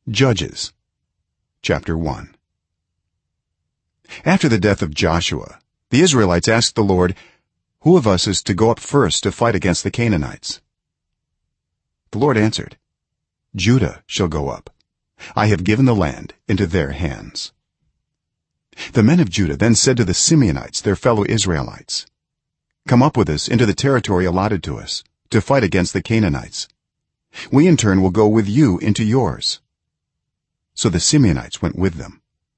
Judges chapter 1. After the death of Joshua, the Israelites asked the Lord, "Who of us is to go up first to fight against the Canaanites?" The Lord answered, "Judah shall go up. I have given the land into their hands." The men of Judah then said to the Simeonites, their fellow Israelites, "Come up with us into the territory allotted to us, to fight against the Canaanites. We in turn will go with you into yours." So the Simeonites went with them.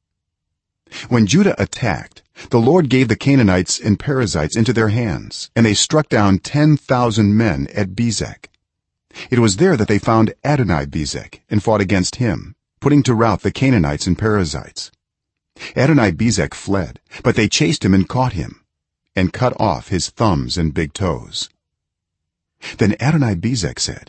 When Judah attacked, the Lord gave the Canaanites and Perizzites into their hands, and they struck down 10,000 men at Bezek. It was there that they found Adoni-Bezek and fought against him, putting to rout the Canaanites and Perizzites. Adoni-Bezek fled, but they chased him and caught him and cut off his thumbs and big toes. Then Adoni-Bezek said,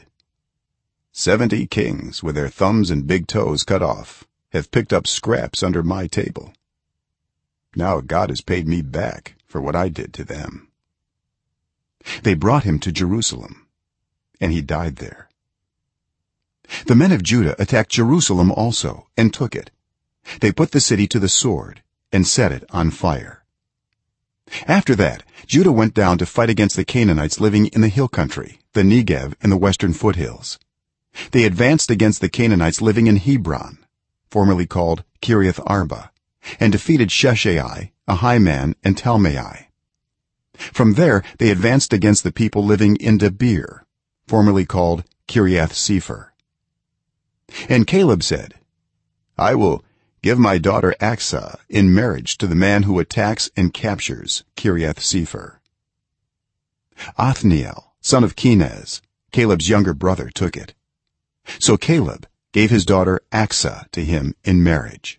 70 kings with their thumbs and big toes cut off have picked up scraps under my table. Now God has paid me back for what I did to them." They brought him to Jerusalem, and he died there. The men of Judah attacked Jerusalem also and took it. They put the city to the sword and set it on fire. After that, Judah went down to fight against the Canaanites living in the hill country, the Negev and the western foothills. They advanced against the Canaanites living in Hebron, formerly called Kiriath Arba, and defeated Sheshai, Ahiman, and Talmai. From there they advanced against the people living in Debir, formerly called Kiriath Sepher. And Caleb said, "I will give my daughter Acsah in marriage to the man who attacks and captures Kiriath Sepher." Othniel, son of Kenaz, Caleb's younger brother, took it. So Caleb gave his daughter Acsah to him in marriage.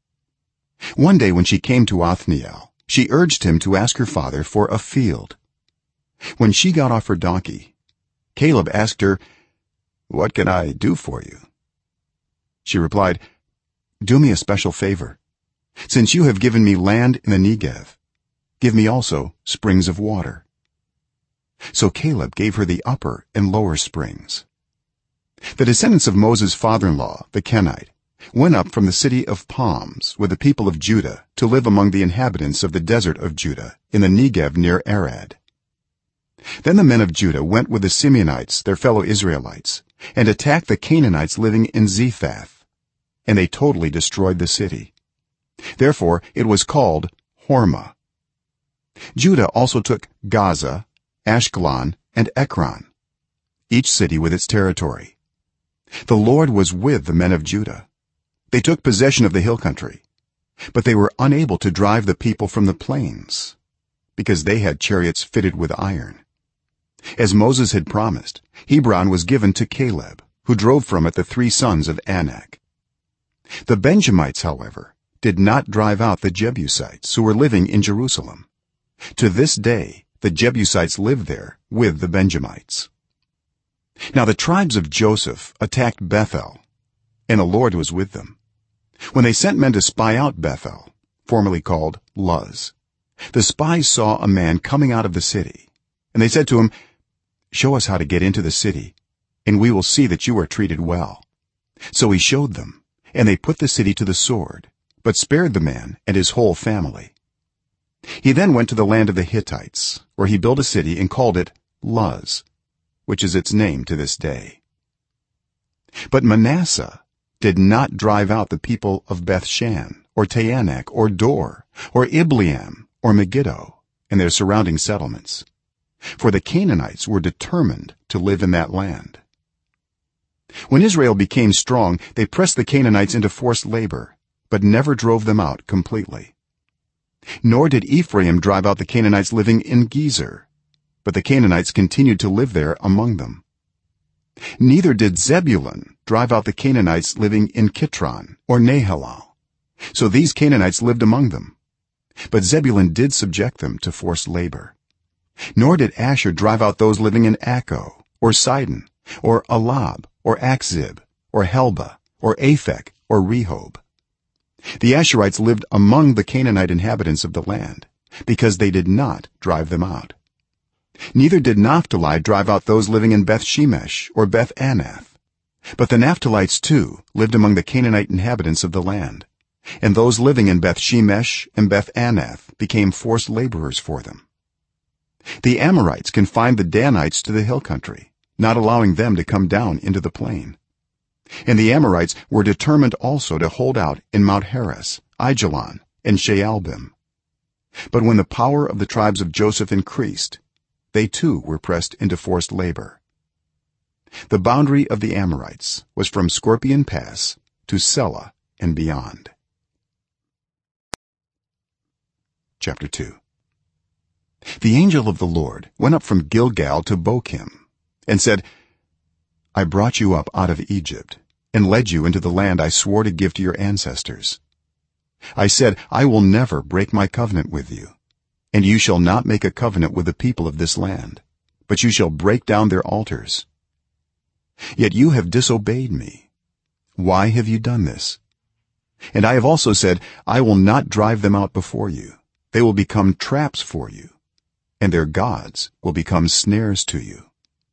One day when she came to Othniel, she urged him to ask her father for a field. When she got off her donkey, Caleb asked her, "What can I do for you?" She replied, "Do me a special favor. Since you have given me land in the Negev, give me also springs of water." So Caleb gave her the upper and lower springs. The descendants of Moses' father-in-law, the Kenite, went up from the city of palms with the people of Judah to live among the inhabitants of the desert of Judah in the Negev near Arad. Then the men of Judah went with the Simeonites, their fellow Israelites, and attacked the Canaanites living in Zephath, and they totally destroyed the city. Therefore it was called Hormah. Judah also took Gaza, Ashkelon, and Ekron, each city with its territory. The Lord was with the men of Judah. They took possession of the hill country, but they were unable to drive the people from the plains, because they had chariots fitted with iron. As Moses had promised, Hebron was given to Caleb, who drove from it the 3 sons of Anak. The Benjamites, however, did not drive out the Jebusites who were living in Jerusalem. To this day the Jebusites live there with the Benjamites. Now the tribes of Joseph attacked Bethel, and the Lord was with them. When they sent men to spy out Bethel, formerly called Luz, the spies saw a man coming out of the city, and they said to him, "Show us how to get into the city, and we will see that you are treated well." So he showed them, and they put the city to the sword, but spared the man and his whole family. He then went to the land of the Hittites, where he built a city and called it Luz, which is its name to this day. But Manasseh did not drive out the people of Bethshan or Taanach or Dor or Ibleam or Megiddo and their surrounding settlements, for the Canaanites were determined to live in that land. When Israel became strong, they pressed the Canaanites into forced labor, but never drove them out completely. Nor did Ephraim drive out the Canaanites living in Gezer, but the Canaanites continued to live there among them. Neither did Zebulun drive out the Canaanites living in Kitron or Nahalal, so these Canaanites lived among them, but Zebulun did subject them to forced labor. Nor did Asher drive out those living in Acco or Sidon or Alab or Achzib or Helba or Aphek or Rehob. The Asherites lived among the Canaanite inhabitants of the land, because they did not drive them out. Neither did Naphtali drive out those living in Beth Shemesh or Beth Anath, but the Naphtalites too lived among the Canaanite inhabitants of the land, and those living in Beth Shemesh and Beth Anath became forced laborers for them. The Amorites confined the Danites to the hill country, not allowing them to come down into the plain. And the Amorites were determined also to hold out in Mount Heres, Aijalon, and Shaalbim. But when the power of the tribes of Joseph increased, they too were pressed into forced labor. The boundary of the Amorites was from Scorpion Pass to Selah and beyond. Chapter 2. The angel of the Lord went up from Gilgal to Bochim and said, I brought you up out of Egypt and led you into the land I swore to give to your ancestors. I said, I will never break my covenant with you, and you shall not make a covenant with the people of this land, but you shall break down their altars. Yet you have disobeyed me. Why have you done this? And I have also said, I will not drive them out before you. They will become traps for you, and their gods will become snares to you.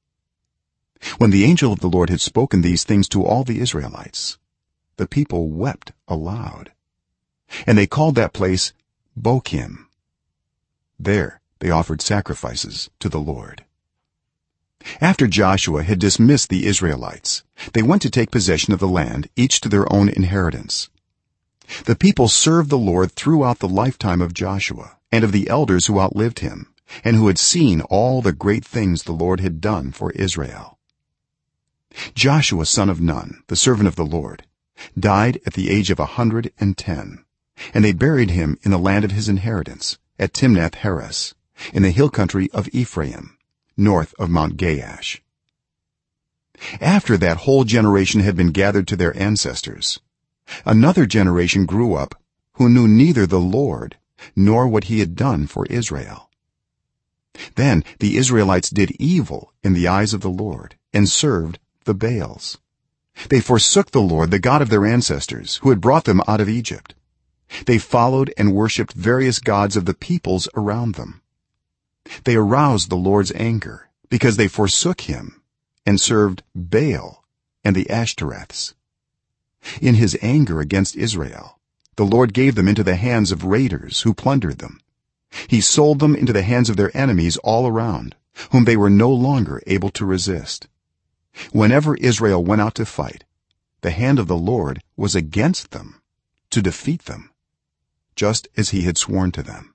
When the angel of the Lord had spoken these things to all the Israelites, the people wept aloud, and they called that place Bochim. There they offered sacrifices to the Lord. After Joshua had dismissed the Israelites, they went to take possession of the land, each to their own inheritance. The people served the Lord throughout the lifetime of Joshua and of the elders who outlived him and who had seen all the great things the Lord had done for Israel. Joshua son of Nun, the servant of the Lord, died at the age of 110, and they buried him in the land of his inheritance at Timnath Heres in the hill country of Ephraim, north of Mount Gaash. After that whole generation had been gathered to their ancestors, another generation grew up who knew neither the Lord nor what he had done for Israel. Then the Israelites did evil in the eyes of the Lord and served the Baals. They forsook the Lord, the God of their ancestors, who had brought them out of Egypt. They followed and worshipped various gods of the peoples around them. They aroused the Lord's anger because they forsook him and served Baal and the Ashtoreths. In his anger against Israel, the Lord gave them into the hands of raiders who plundered them. He sold them into the hands of their enemies all around, whom they were no longer able to resist. Whenever Israel went out to fight, the hand of the Lord was against them to defeat them, just as he had sworn to them.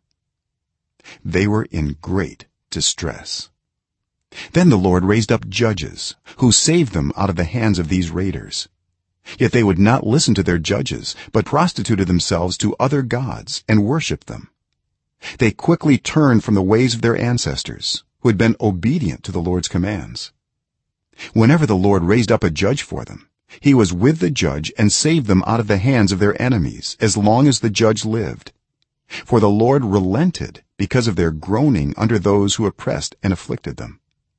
They were in great distress. Then the Lord raised up judges who saved them out of the hands of these raiders. Yet they would not listen to their judges, but prostituted themselves to other gods and worshipped them. They quickly turned from the ways of their ancestors, who had been obedient to the Lord's commands. Whenever the Lord raised up a judge for them, he was with the judge and saved them out of the hands of their enemies as long as the judge lived. For the Lord relented because of their groaning under those who oppressed and afflicted them.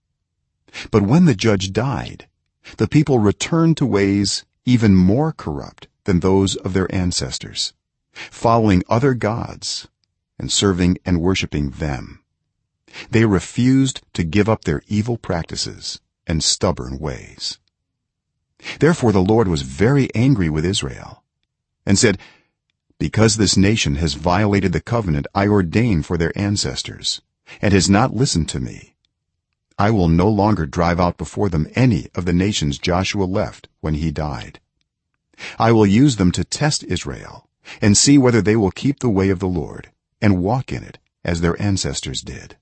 But when the judge died, the people returned to ways even more corrupt than those of their ancestors, following other gods and serving and worshiping them. They refused to give up their evil practices and stubborn ways. Therefore the Lord was very angry with Israel and said, because this nation has violated the covenant I ordained for their ancestors and has not listened to me, I will no longer drive out before them any of the nations Joshua left when he died. I will use them to test Israel and see whether they will keep the way of the Lord and walk in it as their ancestors did.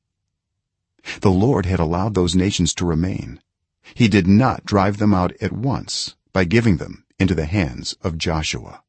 The Lord had allowed those nations to remain. He did not drive them out at once by giving them into the hands of Joshua.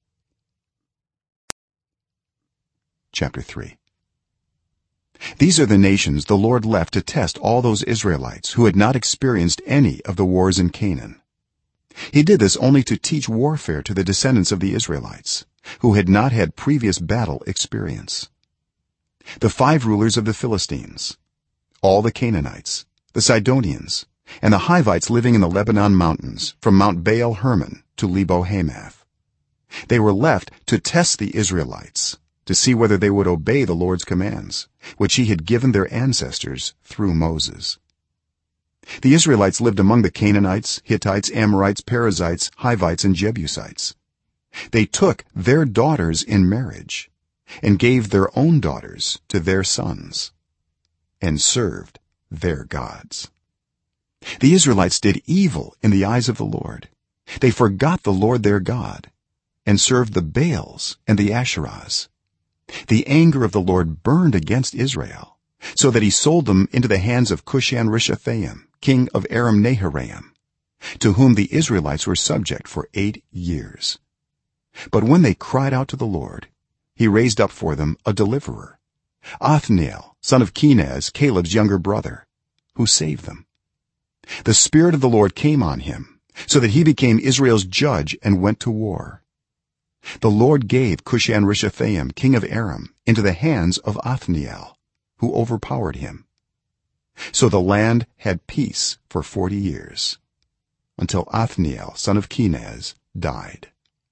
Chapter 3. These are the nations the Lord left to test all those Israelites who had not experienced any of the wars in Canaan. He did this only to teach warfare to the descendants of the Israelites who had not had previous battle experience. The 5 rulers of the Philistines, all the Canaanites, the Sidonians, and the Hivites living in the Lebanon mountains from Mount Baal Hermon to Lebo Hamath. They were left to test the Israelites to see whether they would obey the Lord's commands which he had given their ancestors through Moses. the israelites lived among the Canaanites, Hittites, Amorites, Perizzites, Hivites, and Jebusites. They took their daughters in marriage and gave their own daughters to their sons and served their gods. The Israelites did evil in the eyes of the Lord. They forgot the Lord their God and served the Baals and the Asherahs. The anger of the Lord burned against Israel, so that he sold them into the hands of Cushan-Rishathaim, king of Aram-Naharaim, to whom the Israelites were subject for 8 years. But when they cried out to the Lord, he raised up for them a deliverer, Othniel, son of Kenaz, Caleb's younger brother, who saved them. The Spirit of the Lord came on him, so that he became Israel's judge and went to war. The Lord gave Cushan-Rishathaim, king of Aram, into the hands of Othniel, who overpowered him. So the land had peace for 40 years, until Othniel, son of Kenaz, died.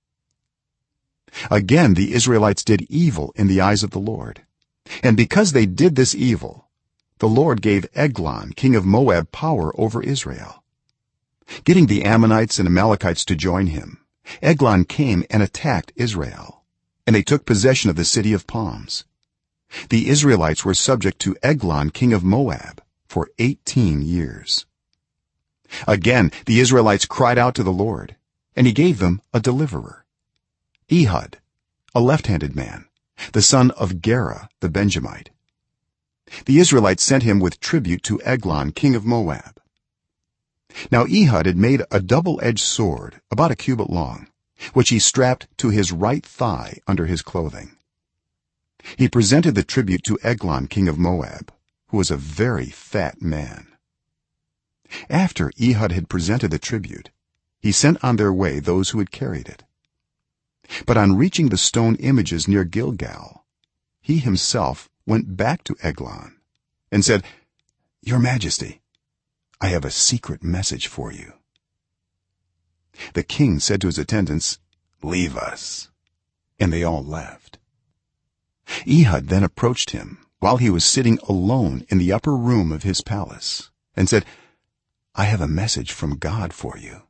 Again the Israelites did evil in the eyes of the Lord, and because they did this evil, the Lord gave Eglon, king of Moab, power over Israel. Getting the Ammonites and Amalekites to join him, Eglon came and attacked Israel, and they took possession of the city of palms. The Israelites were subject to Eglon, king of Moab, for 18 years. Again the Israelites cried out to the Lord, and he gave them a deliverer, Ehud, a left-handed man, the son of Gera the Benjamite. The Israelites sent him with tribute to Eglon, king of Moab. Now Ehud had made a double-edged sword about a cubit long, which he strapped to his right thigh under his clothing. He presented the tribute to Eglon, king of Moab, who was a very fat man. After Ehud had presented the tribute, he sent on their way those who had carried it. But on reaching the stone images near Gilgal, he himself went back to Eglon and said, "Your Majesty, I have a secret message for you." The king said to his attendants, "Leave us," and they all left. Ehud then approached him while he was sitting alone in the upper room of his palace and said, "I have a message from God for you."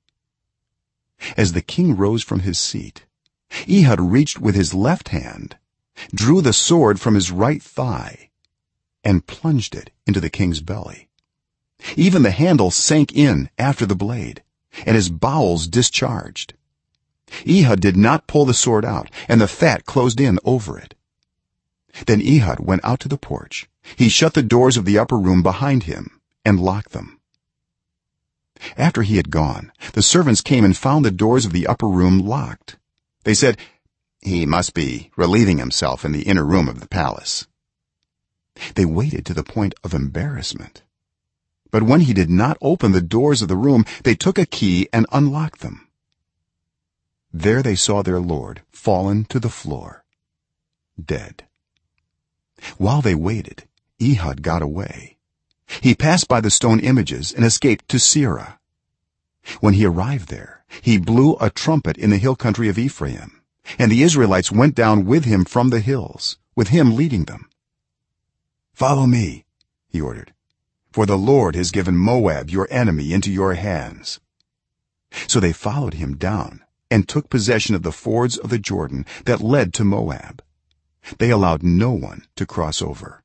As the king rose from his seat, Ehud reached with his left hand, drew the sword from his right thigh, and plunged it into the king's belly. Even the handle sank in after the blade, and his bowels discharged. Ehud did not pull the sword out, and the fat closed in over it. Then Ehud went out to the porch. He shut the doors of the upper room behind him and locked them. After he had gone, the servants came and found the doors of the upper room locked. They said, "He must be relieving himself in the inner room of the palace." They waited to the point of embarrassment, but when he did not open the doors of the room, they took a key and unlocked them. There they saw their lord fallen to the floor, dead. While they waited, Ehud got away. He passed by the stone images and escaped to Seirah. When he arrived there, he blew a trumpet in the hill country of Ephraim, and the Israelites went down with him from the hills, with him leading them. "Follow me," he ordered, "for the Lord has given Moab, your enemy, into your hands." So they followed him down and took possession of the fords of the Jordan that led to Moab. They allowed no one to cross over.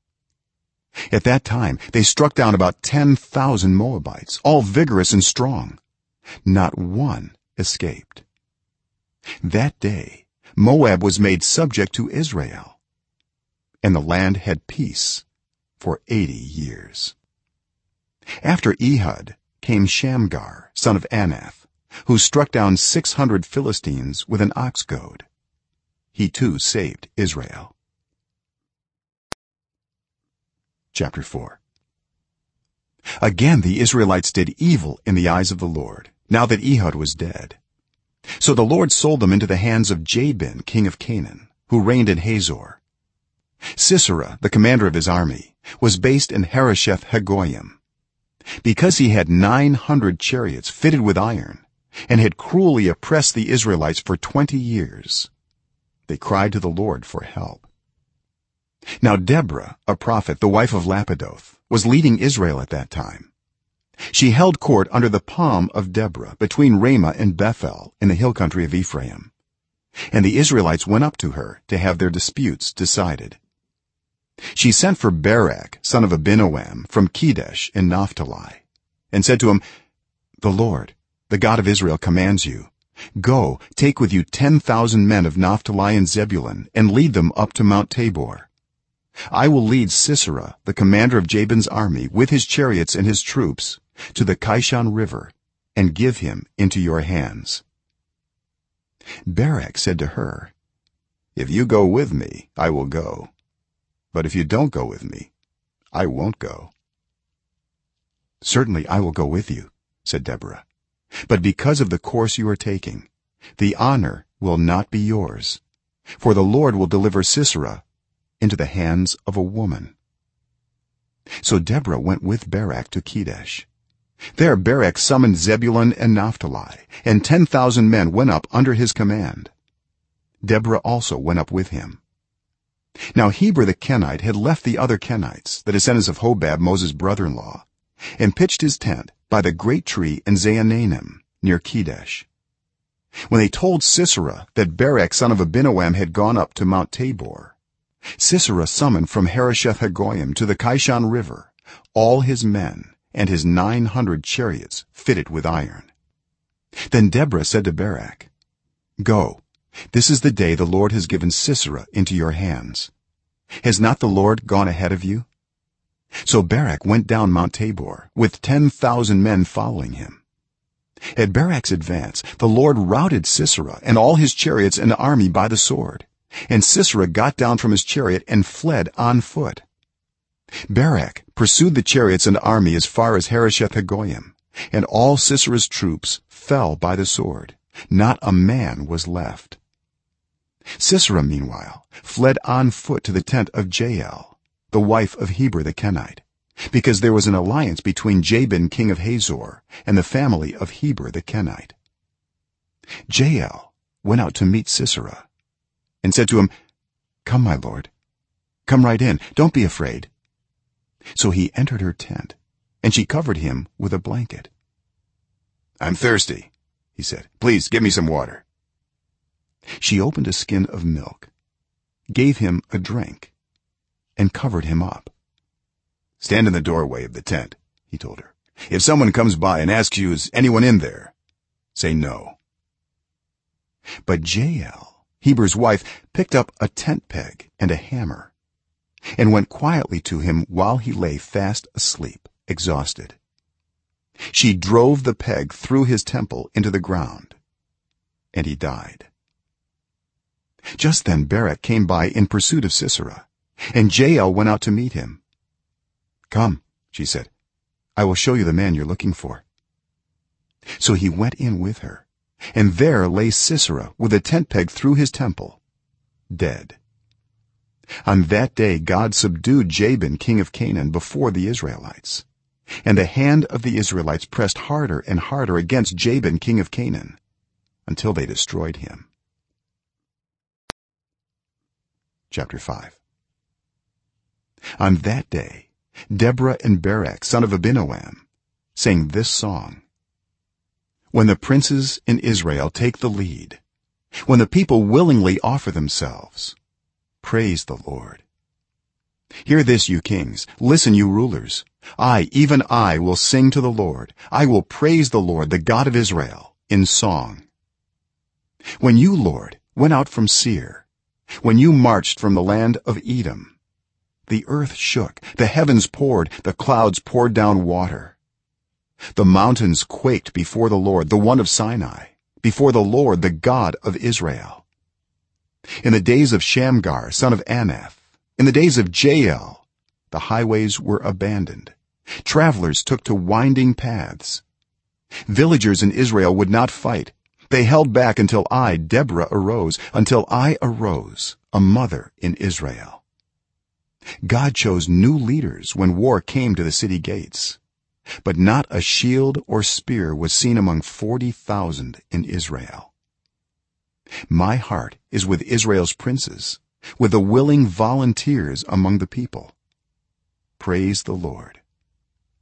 At that time they struck down about 10,000 Moabites, all vigorous and strong. Not one escaped. That day Moab was made subject to Israel, and the land had peace for 80 years. After Ehud came Shamgar, son of Anath, who struck down 600 Philistines with an ox goad. He too saved Israel. Chapter 4. Again the Israelites did evil in the eyes of the Lord, now that Ehud was dead. So the Lord sold them into the hands of Jabin, king of Canaan, who reigned in Hazor. Sisera, the commander of his army, was based in Harosheth Hagoyim. Because he had 900 chariots fitted with iron and had cruelly oppressed the Israelites for 20 years, they cried to the Lord for help. Now Deborah, a prophet, the wife of Lapidoth, was leading Israel at that time. she held court under the palm of Deborah between Ramah and Bethel in the hill country of Ephraim, and the Israelites went up to her to have their disputes decided. She sent for Barak son of Abinoam from Kedesh in Naphtali and said to him, "The Lord, the God of Israel, commands you, go, take with you 10,000 men of Naphtali and Zebulun and lead them up to Mount Tabor. I will lead Sisera, the commander of Jabin's army, with his chariots and his troops to the Kishon river and give him into your hands." Barak said to her, "If you go with me, I will go, but if you don't go with me, I won't go." "Certainly I will go with you," said Deborah, "but because of the course you are taking, the honor will not be yours, for the Lord will deliver Sisera into the hands of a woman." So Deborah went with Barak to Kedesh. There Barak summoned Zebulun and Naphtali, and 10,000 men went up under his command. Deborah also went up with him. Now Heber the Kenite had left the other Kenites, the descendants of Hobab, Moses' brother-in-law, and pitched his tent by the great tree in Zaanannim near Kedesh. When they told Sisera that Barak son of Abinoam had gone up to Mount Tabor, Sisera summoned from Harosheth Hagoyim to the Kishon river all his men and his 900 chariots fitted with iron. Then Deborah said to Barak, "Go, this is the day the Lord has given Sisera into your hands. Has not the Lord gone ahead of you?" So Barak went down Mount Tabor with 10,000 men following him. At Barak's advance the Lord routed Sisera and all his chariots and army by the sword, and Sisera got down from his chariot and fled on foot. Barak pursued the chariots and army as far as Harosheth Hagoyim, and all Sisera's troops fell by the sword. Not a man was left. Sisera meanwhile fled on foot to the tent of Jael, the wife of Heber the Kenite, because there was an alliance between Jabin king of Hazor and the family of Heber the Kenite. Jael went out to meet Sisera and said to him, "Come, my lord, come right in, don't be afraid." So he entered her tent, and she covered him with a blanket. "I'm thirsty," he said. "Please give me some water." She opened a skin of milk, gave him a drink, and covered him up. "Stand in the doorway of the tent," he told her. "If someone comes by and asks you, 'Is anyone in there?' say no." But Jael, Heber's wife, picked up a tent peg and a hammer and went quietly to him while he lay fast asleep, exhausted. She drove the peg through his temple into the ground, and he died. Just then Barak came by in pursuit of Sisera, and Jael went out to meet him. "Come," she said, "I will show you the man you're looking for." So he went in with her, and there lay Sisera with a tent peg through his temple, dead. On that day God subdued Jabin king of Canaan before the Israelites, and the hand of the Israelites pressed harder and harder against Jabin king of Canaan until they destroyed him. Chapter 5. On that day Deborah and Barak son of Abinoam sang this song: "When the princes in Israel take the lead, when the people willingly offer themselves, praise the Lord. Hear this, you kings, listen, you rulers. I, even I, will sing to the Lord. I will praise the Lord, the God of Israel, in song. When you, Lord, went out from Seir, when you marched from the land of Edom, the earth shook, the heavens poured, the clouds poured down water. The mountains quaked before the Lord, the one of Sinai, before the Lord, the God of Israel. In the days of Shamgar son of Anath, in the days of Jael, the highways were abandoned. Travelers took to winding paths. Villagers in Israel would not fight. They held back until I, Deborah, arose, until I arose, a mother in Israel. God chose new leaders when war came to the city gates, but not a shield or spear was seen among 40,000 in Israel. My heart is with Israel's princes, with the willing volunteers among the people. Praise the Lord.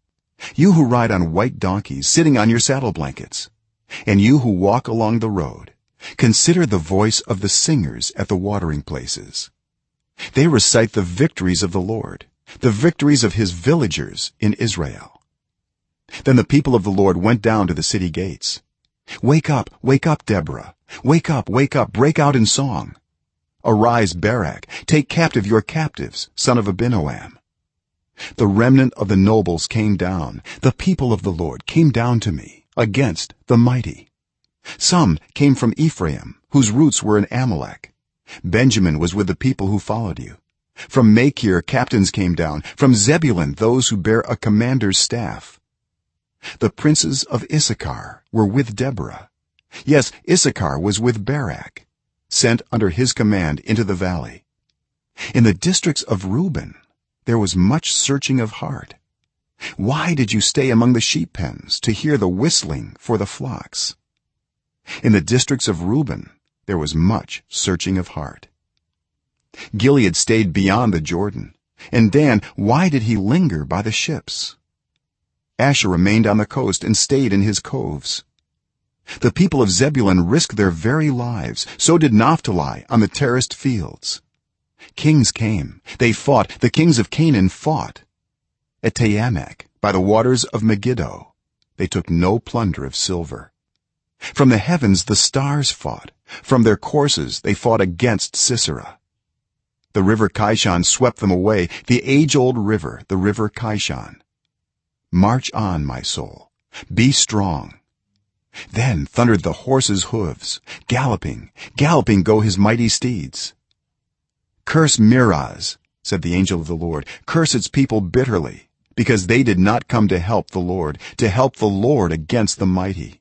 you who ride on white donkeys sitting on your saddle blankets, and you who walk along the road, consider the voice of the singers at the watering places. They recite the victories of the Lord, the victories of his villagers in Israel. Then the people of the Lord went down to the city gates. Wake up, Deborah! Wake up, break out in song! Arise, Barak! Take captive your captives, son of Abinoam! The remnant of the nobles came down, the people of the Lord came down to me against the mighty. Some came from Ephraim, whose roots were in Amalek. Benjamin was with the people who followed you. From Machir captains came down, from Zebulun those who bear a commander's staff. The princes of Issachar were with Deborah. Yes, Issachar was with Barak, sent under his command into the valley. In the districts of Reuben there was much searching of heart. Why did you stay among the sheep pens to hear the whistling for the flocks? In the districts of Reuben there was much searching of heart. Gilead stayed beyond the Jordan, and Dan, why did he linger by the ships? Asher remained on the coast and stayed in his coves. The people of Zebulun risked their very lives, so did Naphtali on the terraced fields. Kings came, they fought, the kings of Canaan fought. At Taanach, by the waters of Megiddo, they took no plunder of silver. From the heavens the stars fought, from their courses they fought against Sisera. The river Kishon swept them away, the age-old river, the river Kishon. March on, my soul, be strong. Then thundered the horse's hooves, galloping go his mighty steeds. Curse Miraz, said the angel of the Lord, curse its people bitterly, because they did not come to help the Lord against the mighty.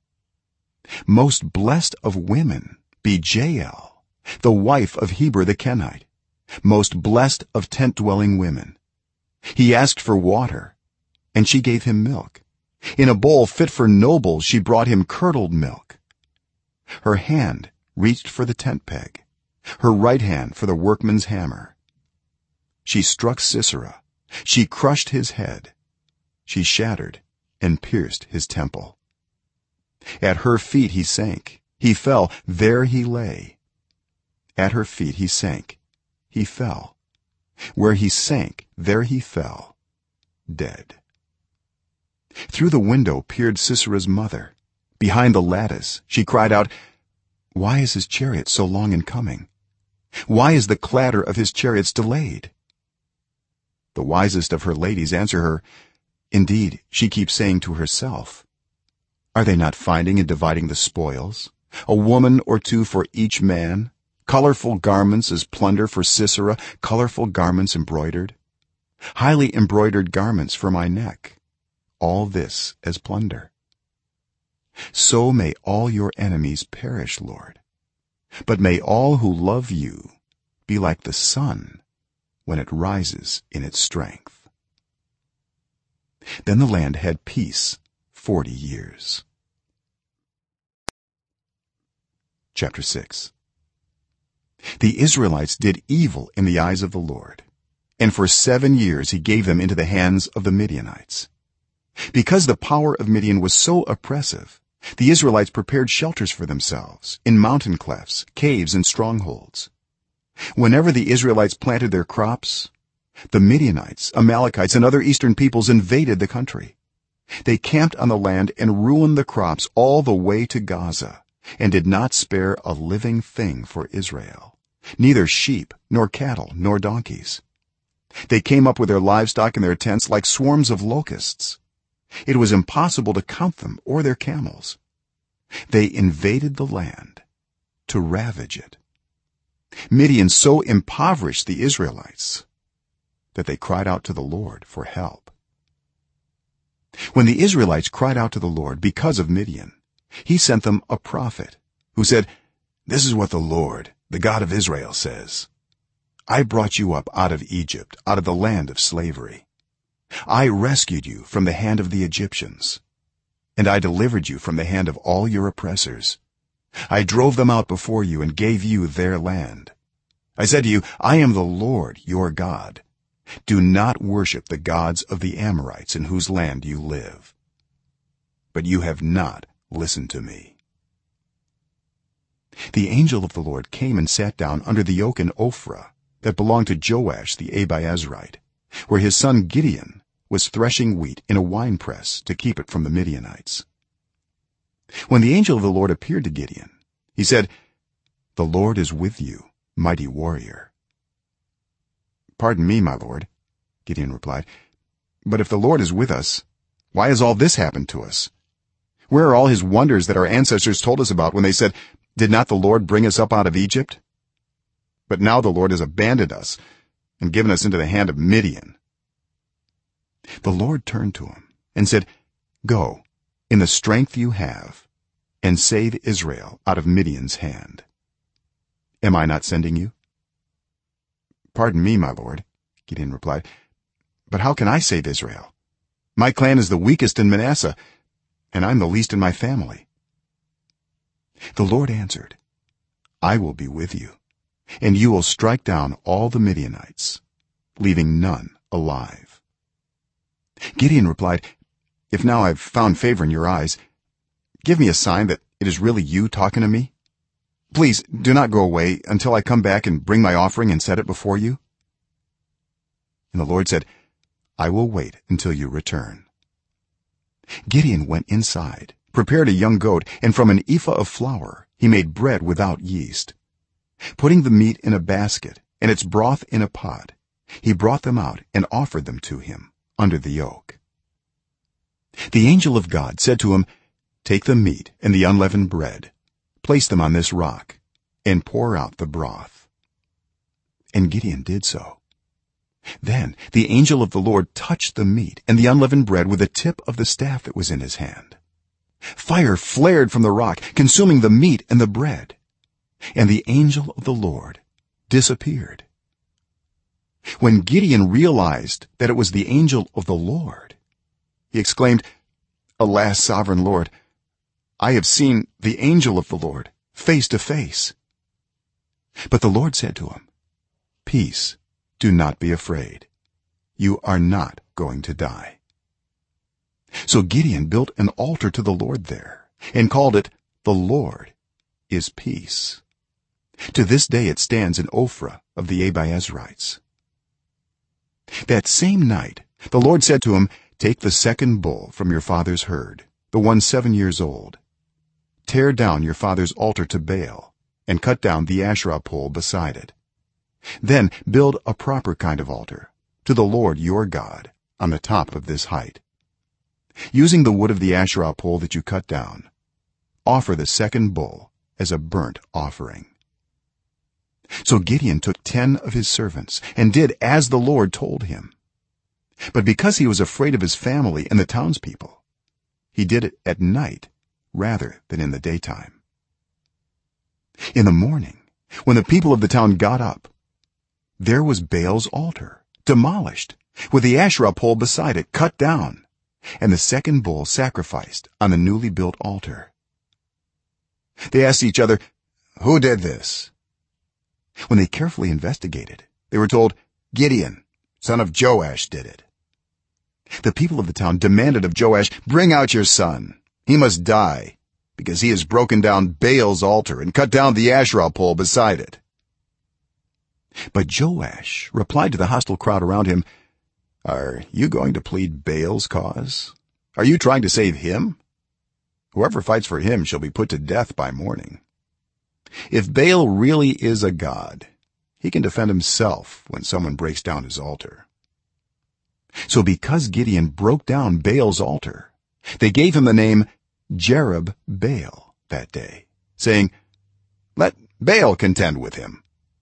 Most blessed of women be Jael, the wife of Heber the Kenite, most blessed of tent-dwelling women. He asked for water, and she gave him milk. In a bowl fit for nobles she brought him curdled milk. Her hand reached for the tent peg, her right hand for the workman's hammer. She struck Sisera, she crushed his head, she shattered and pierced his temple. At her feet he sank, he fell, there he lay. At her feet he sank, he fell. Where he sank, there he fell, dead. Through the window peered Sisera's mother. Behind the lattice she cried out, why is his chariot so long in coming? Why is the clatter of his chariots delayed? The wisest of her ladies answer her, indeed she keeps saying to herself, are they not finding and dividing the spoils, a woman or two for each man, colorful garments as plunder for Sisera, colorful garments embroidered, highly embroidered garments for my neck, all this as plunder? So may all your enemies perish, Lord, but may all who love you be like the sun when it rises in its strength. Then the land had peace 40 years. Chapter 6. The Israelites did evil in the eyes of the Lord, and for 7 years he gave them into the hands of the Midianites. Because the power of Midian was so oppressive, the Israelites prepared shelters for themselves in mountain clefts, caves, and strongholds. Whenever the Israelites planted their crops, the Midianites, Amalekites, and other eastern peoples invaded the country. They camped on the land and ruined the crops all the way to Gaza, and did not spare a living thing for Israel, neither sheep nor cattle nor donkeys. They came up with their livestock in their tents like swarms of locusts. It was impossible to count them or their camels. They invaded the land to ravage it. Midian so impoverished the Israelites that they cried out to the Lord for help. When the Israelites cried out to the Lord because of Midian, he sent them a prophet who said, this is what the Lord, the God of Israel, says, I brought you up out of Egypt, out of the land of slavery. I rescued you from the hand of the Egyptians, and I delivered you from the hand of all your oppressors. I drove them out before you and gave you their land. I said to you, I am the Lord your God. do not worship the gods of the Amorites in whose land you live. But you have not listened to me." The angel of the Lord came and sat down under the oak in Ophrah that belonged to Joash the Abiezrite, where his son Gideon was threshing wheat in a winepress to keep it from the Midianites. When the angel of the Lord appeared to Gideon, he said, "The Lord is with you, mighty warrior." "Pardon me, my lord," Gideon replied, "but if the Lord is with us, why has all this happened to us? Where are all his wonders that our ancestors told us about when they said, 'Did not the Lord bring us up out of Egypt?' But now the Lord has abandoned us and given us into the hand of Midian." The Lord turned to him and said, "Go in the strength you have and save Israel out of Midian's hand. Am I not sending you?" "Pardon me, my lord," Gideon replied, "but how can I save Israel? My clan is the weakest in Manasseh, and I'm the least in my family." The Lord answered, "I will be with you, and you will strike down all the Midianites, leaving none alive." Gideon replied, "If now I've found favor in your eyes, give me a sign that it is really you talking to me. Please do not go away until I come back and bring my offering and set it before you." And the Lord said, "I will wait until you return." Gideon went inside, prepared a young goat, and from an ephah of flour he made bread without yeast. Putting the meat in a basket and its broth in a pot, he brought them out and offered them to him under the oak. The angel of God said to him, "Take the meat and the unleavened bread, place them on this rock, and pour out the broth." And Gideon did so. Then the angel of the Lord touched the meat and the unleavened bread with the tip of the staff that was in his hand. Fire flared from the rock, consuming the meat and the bread, and the angel of the Lord disappeared. When Gideon realized that it was the angel of the Lord, he exclaimed, "Alas, sovereign Lord, I have seen the angel of the Lord face to face." But the Lord said to him, "Peace, do not be afraid. You are not going to die." So Gideon built an altar to the Lord there and called it, "The Lord is Peace." To this day it stands in Ophrah of the Abiezrites. That same night the Lord said to him, "Take the second bull from your father's herd, the one 7 years old. Tear down your father's altar to Baal and cut down the Asherah pole beside it. Then build a proper kind of altar to the Lord your God on the top of this height. Using the wood of the Asherah pole that you cut down, offer the second bull as a burnt offering." So Gideon took 10 of his servants and did as the Lord told him. But because he was afraid of his family and the townspeople, he did it at night rather than in the daytime. In the morning, when the people of the town got up, there was Baal's altar demolished, with the Asherah pole beside it cut down, and the second bull sacrificed on the newly built altar. They asked each other, "Who did this?" When they carefully investigated, they were told, "Gideon, son of Joash, did it." The people of the town demanded of Joash, "Bring out your son. He must die, because he has broken down Baal's altar and cut down the Asherah pole beside it." But Joash replied to the hostile crowd around him, "Are you going to plead Baal's cause? Are you trying to save him? Whoever fights for him shall be put to death by morning. If Baal really is a god, he can defend himself when someone breaks down his altar." So because Gideon broke down Baal's altar, they gave him the name Jerub-Baal that day, saying, "Let Baal contend with him."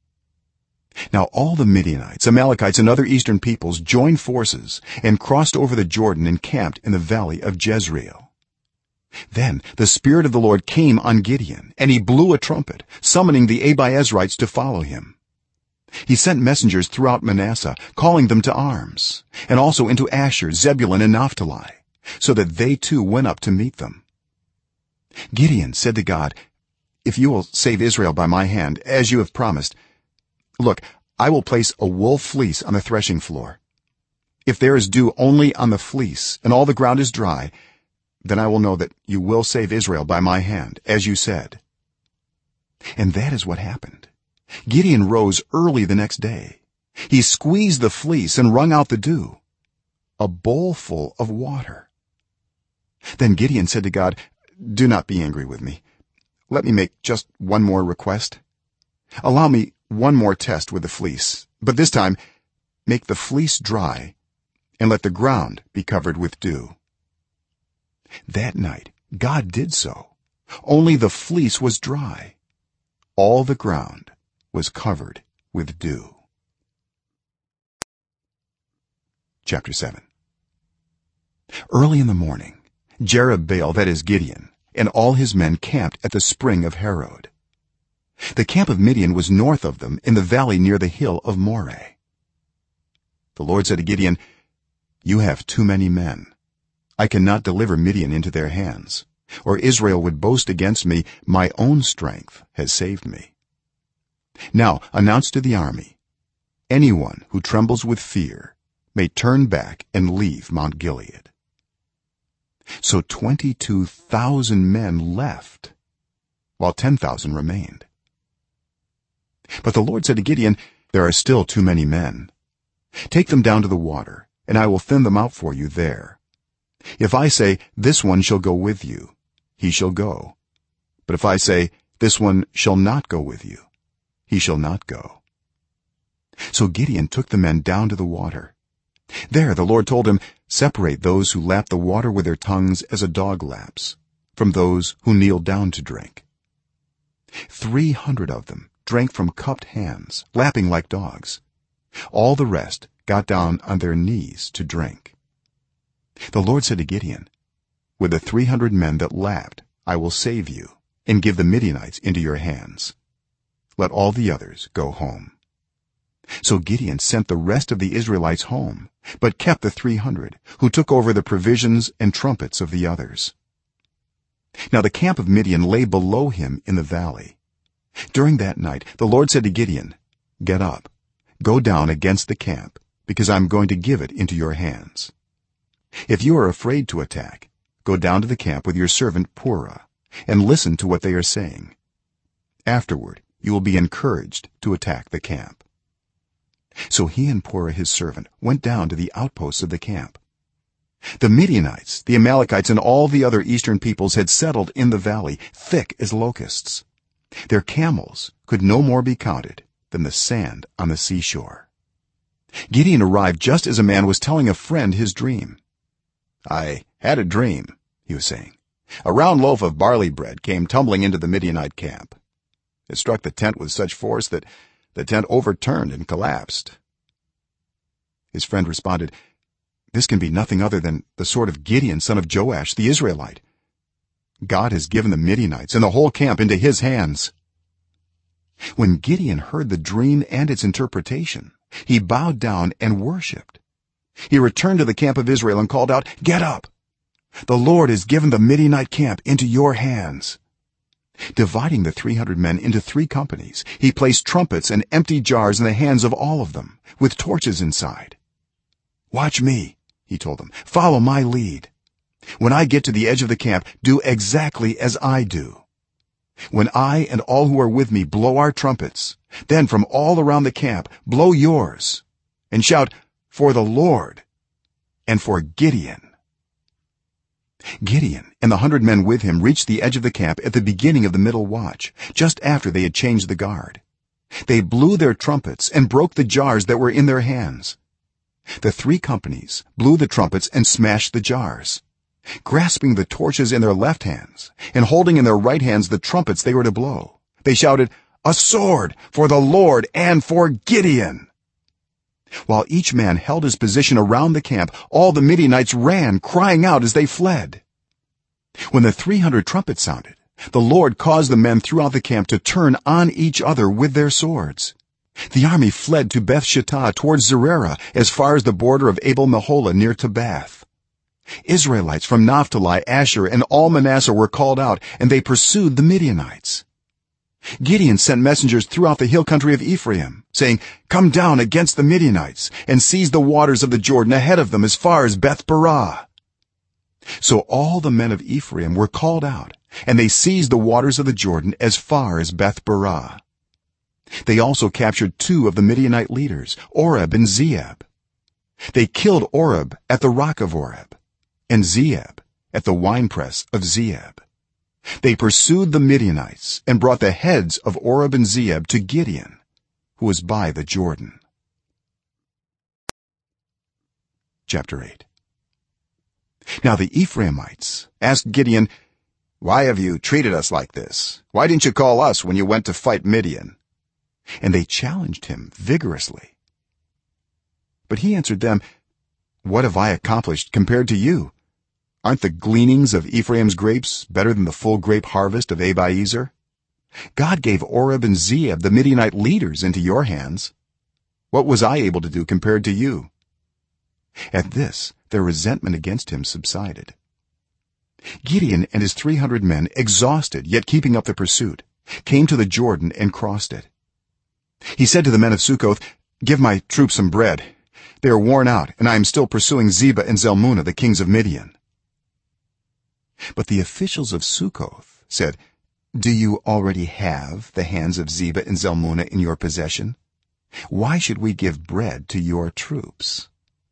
Now all the Midianites, Amalekites, and other eastern peoples joined forces and crossed over the Jordan and camped in the valley of Jezreel. Then the Spirit of the Lord came on Gideon, and he blew a trumpet, summoning the Abiezrites to follow him. He sent messengers throughout Manasseh, calling them to arms, and also into Asher, Zebulun, and Naphtali, so that they too went up to meet them. Gideon said to God, "If you will save Israel by my hand, as you have promised, look, I will place a wool fleece on the threshing floor. If there is dew only on the fleece and all the ground is dry, then I will know that you will save Israel by my hand, as you said." And that is what happened. Gideon rose early the next day. He squeezed the fleece and wrung out the dew, a bowlful of water. Then Gideon said to God, "Do not be angry with me. Let me make just one more request. Allow me one more test with the fleece, but this time make the fleece dry and let the ground be covered with dew." That night God did so. Only the fleece was dry. All the ground was covered with dew. Chapter 7. Early in the morning, Jerubbaal, that is Gideon, and all his men camped at the spring of Harod. The camp of Midian was north of them in the valley near the hill of Moreh. The Lord said to Gideon, "You have too many men. I cannot deliver Midian into their hands, or Israel would boast against me, 'My own strength has saved me.' Now announce to the army, 'Anyone who trembles with fear may turn back and leave Mount Gilead.'" So 22,000 men left, while 10,000 remained. But the Lord said to Gideon, "There are still too many men. Take them down to the water, and I will thin them out for you there. If I say, 'This one shall go with you,' he shall go. But if I say, 'This one shall not go with you,' he shall not go." So Gideon took the men down to the water. There the Lord told him, "Separate those who lap the water with their tongues as a dog laps, from those who kneel down to drink." 300 of them drank from cupped hands, lapping like dogs. All the rest got down on their knees to drink. The Lord said to Gideon, "With the 300 men that lapped I will save you and give the Midianites into your hands. Let all the others go home." So Gideon sent the rest of the Israelites home, but kept the 300 who took over the provisions and trumpets of the others. Now the camp of Midian lay below him in the valley. During that night the Lord said to Gideon, "Get up, go down against the camp, because I'm going to give it into your hands. If you are afraid to attack, go down to the camp with your servant Purah and listen to what they are saying. Afterward you will be encouraged to attack the camp." So he and Purah his servant went down to the outposts of the camp. The Midianites, the Amalekites, and all the other eastern peoples had settled in the valley, thick as locusts. Their camels could no more be counted than the sand on the seashore. Gideon arrived just as a man was telling a friend his dream. "I had a dream," he was saying. "A round loaf of barley bread came tumbling into the Midianite camp. It struck the tent with such force that the tent overturned and collapsed." His friend responded, "This can be nothing other than the sword of Gideon, son of Joash, the Israelite. God has given the Midianites and the whole camp into his hands." When Gideon heard the dream and its interpretation, he bowed down and worshipped. He returned to the camp of Israel and called out, "Get up! The Lord has given the Midianite camp into your hands." Dividing the 300 men into 3 companies, he placed trumpets and empty jars in the hands of all of them, with torches inside. "Watch me," he told them. "Follow my lead. When I get to the edge of the camp, do exactly as I do. When I and all who are with me blow our trumpets, then from all around the camp blow yours and shout, 'For the Lord and for Gideon.'" Gideon and the 100 men with him reached the edge of the camp at the beginning of the middle watch, just after they had changed the guard. They blew their trumpets and broke the jars that were in their hands. The 3 companies blew the trumpets and smashed the jars. Grasping the torches in their left hands and holding in their right hands the trumpets they were to blow, they shouted, "A sword for the Lord and for Gideon!" While each man held his position around the camp, all the Midianites ran, crying out as they fled. When the 300 trumpets sounded, the Lord caused the men throughout the camp to turn on each other with their swords. The army fled to Beth-shittah towards Zererah, as far as the border of Abel-meholah near Tabbath. Israelites from Naphtali, Asher, and all Manasseh were called out, and they pursued the Midianites. Gideon sent messengers throughout the hill country of Ephraim, saying, "Come down against the Midianites and seize the waters of the Jordan ahead of them as far as Beth-barah." So all the men of Ephraim were called out, and they seized the waters of the Jordan as far as Beth-barah. They also captured 2 of the Midianite leaders, Oreb and Zeeb. They killed Oreb at the rock of Oreb, and Zeeb at the winepress of Zeeb. They pursued the Midianites and brought the heads of Oreb and Zeeb to Gideon, who was by the Jordan. Chapter 8. Now the Ephraimites asked Gideon, "Why have you treated us like this? Why didn't you call us when you went to fight Midian?" And they challenged him vigorously. But he answered them, "What have I accomplished compared to you? Aren't the gleanings of Ephraim's grapes better than the full grape harvest of Abiezer? God gave Oreb and Zeeb, the Midianite leaders, into your hands. What was I able to do compared to you?" At this their resentment against him subsided. Gideon and his 300 men, exhausted yet keeping up the pursuit, came to the Jordan and crossed it. He said to the men of Succoth, "Give my troops some bread. They are worn out, and I am still pursuing Zebah and Zalmunna, the kings of Midian." But the officials of Succoth said, "Do you already have the hands of Zebah and Zalmunna in your possession? Why should we give bread to your troops?"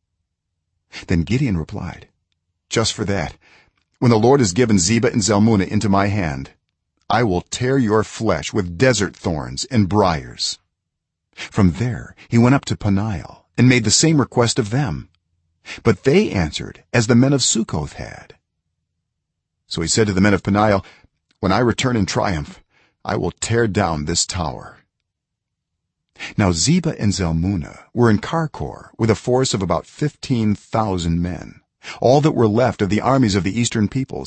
Then Gideon replied, "Just for that, when the Lord has given Zebah and Zalmunna into my hand, I will tear your flesh with desert thorns and briars." From there he went up to Peniel and made the same request of them, but they answered as the men of Succoth had. So he said to the men of Peniel, "When I return in triumph, I will tear down this tower." Now Zebah and Zalmunna were in Karkor with a force of about 15,000 men. All that were left of the armies of the eastern peoples,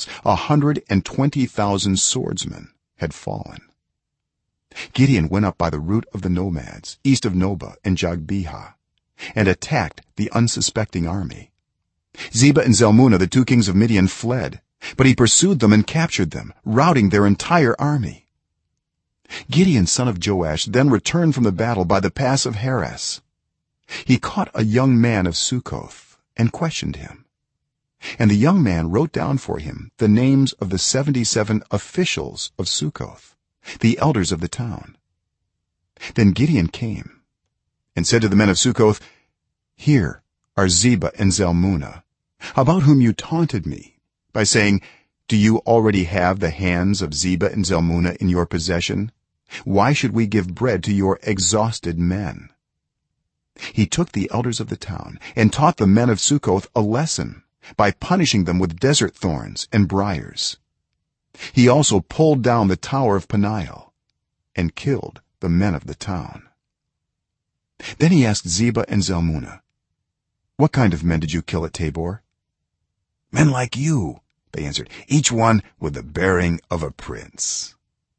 120,000 swordsmen, had fallen. Gideon went up by the route of the nomads east of Nobah and Jogbehah and attacked the unsuspecting army. Zebah and Zalmunna, the 2 kings of Midian, fled, but he pursued them and captured them, routing their entire army. Gideon son of Joash then returned from the battle by the pass of Heres. He caught a young man of Succoth and questioned him, and the young man wrote down for him the names of the 77 officials of Succoth, the elders of the town. Then Gideon came and said to the men of Succoth, "Here are Zebah and Zalmunna, about whom you taunted me by saying, 'Do you already have the hands of Zebah and Zalmunna in your possession? Why should we give bread to your exhausted men?'" He took the elders of the town and taught the men of Succoth a lesson by punishing them with desert thorns and briars. He also pulled down the tower of Peniel and killed the men of the town. Then he asked Zebah and Zalmunna, "What kind of men did you kill at Tabor?" "Men like you," they answered, "each one with the bearing of a prince."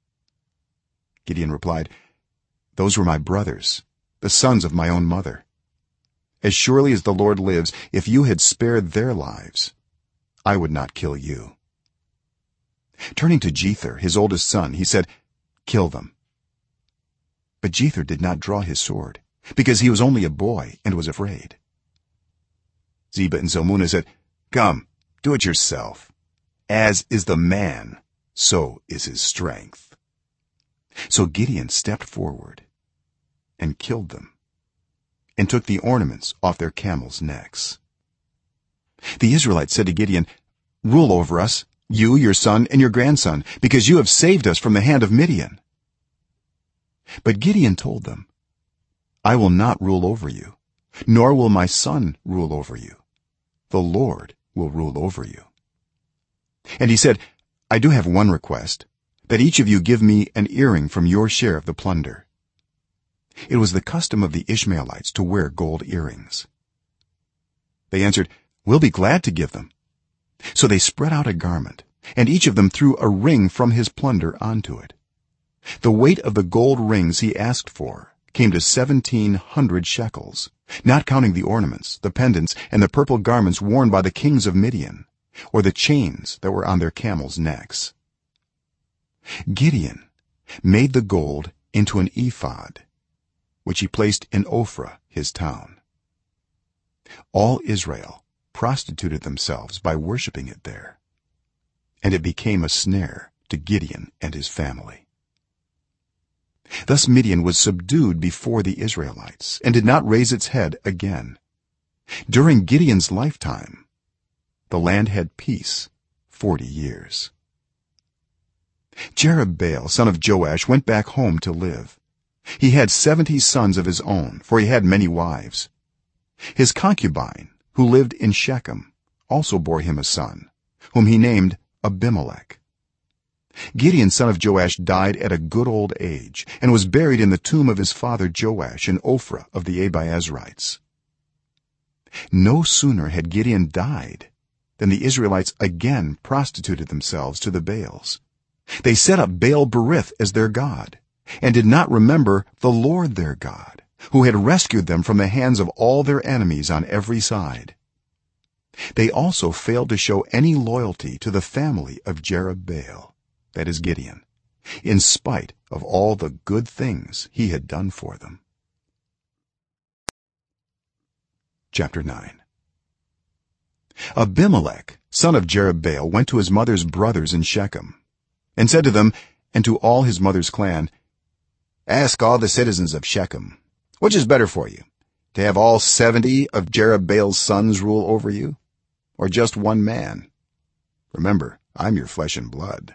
Gideon replied, "Those were my brothers, the sons of my own mother. As surely as the Lord lives, if you had spared their lives, I would not kill you." Turning to Jether, his oldest son, he said, "Kill them." But Jether did not draw his sword, because he was only a boy and was afraid. Zebah and Zalmunna said, "Come, do it yourself. As is the man, so is his strength." So Gideon stepped forward and killed them and took the ornaments off their camels' necks. The Israelites said to Gideon, "Rule over us, you, your son, and your grandson, because you have saved us from the hand of Midian." But Gideon told them, "I will not rule over you, nor will my son rule over you. The Lord will rule over you." And he said, "I do have one request, that each of you give me an earring from your share of the plunder." It was the custom of the Ishmaelites to wear gold earrings. They answered, "We'll be glad to give them." So they spread out a garment, and each of them threw a ring from his plunder onto it. The weight of the gold rings he asked for came to 1,700 shekels, not counting the ornaments, the pendants, and the purple garments worn by the kings of Midian, or the chains that were on their camels' necks. Gideon made the gold into an ephod, which he placed in Ophrah his town. All Israel prostituted themselves by worshiping it there, and it became a snare to Gideon and his family. Thus Midian was subdued before the Israelites and did not raise its head again. During Gideon's lifetime, the land had peace 40 years. Jerubbaal son of Joash went back home to live. He had 70 sons of his own, for he had many wives. His concubine, who lived in Shechem, also bore him a son, whom he named Abimelech. Gideon son of Joash died at a good old age and was buried in the tomb of his father Joash in Ophrah of the Abiezrites. No sooner had Gideon died than the Israelites again prostituted themselves to the Baals. They set up Baal-berith as their god and did not remember the Lord their God, who had rescued them from the hands of all their enemies on every side. They also failed to show any loyalty to the family of Jerubbaal, that is Gideon, in spite of all the good things he had done for them. Chapter 9. Abimelech son of Jerubbaal went to his mother's brothers in Shechem and said to them and to all his mother's clan, "Ask all the citizens of Shechem, which is better for you, to have all 70 of Jerubbaal's sons rule over you, or just one man? Remember, I'm your flesh and blood."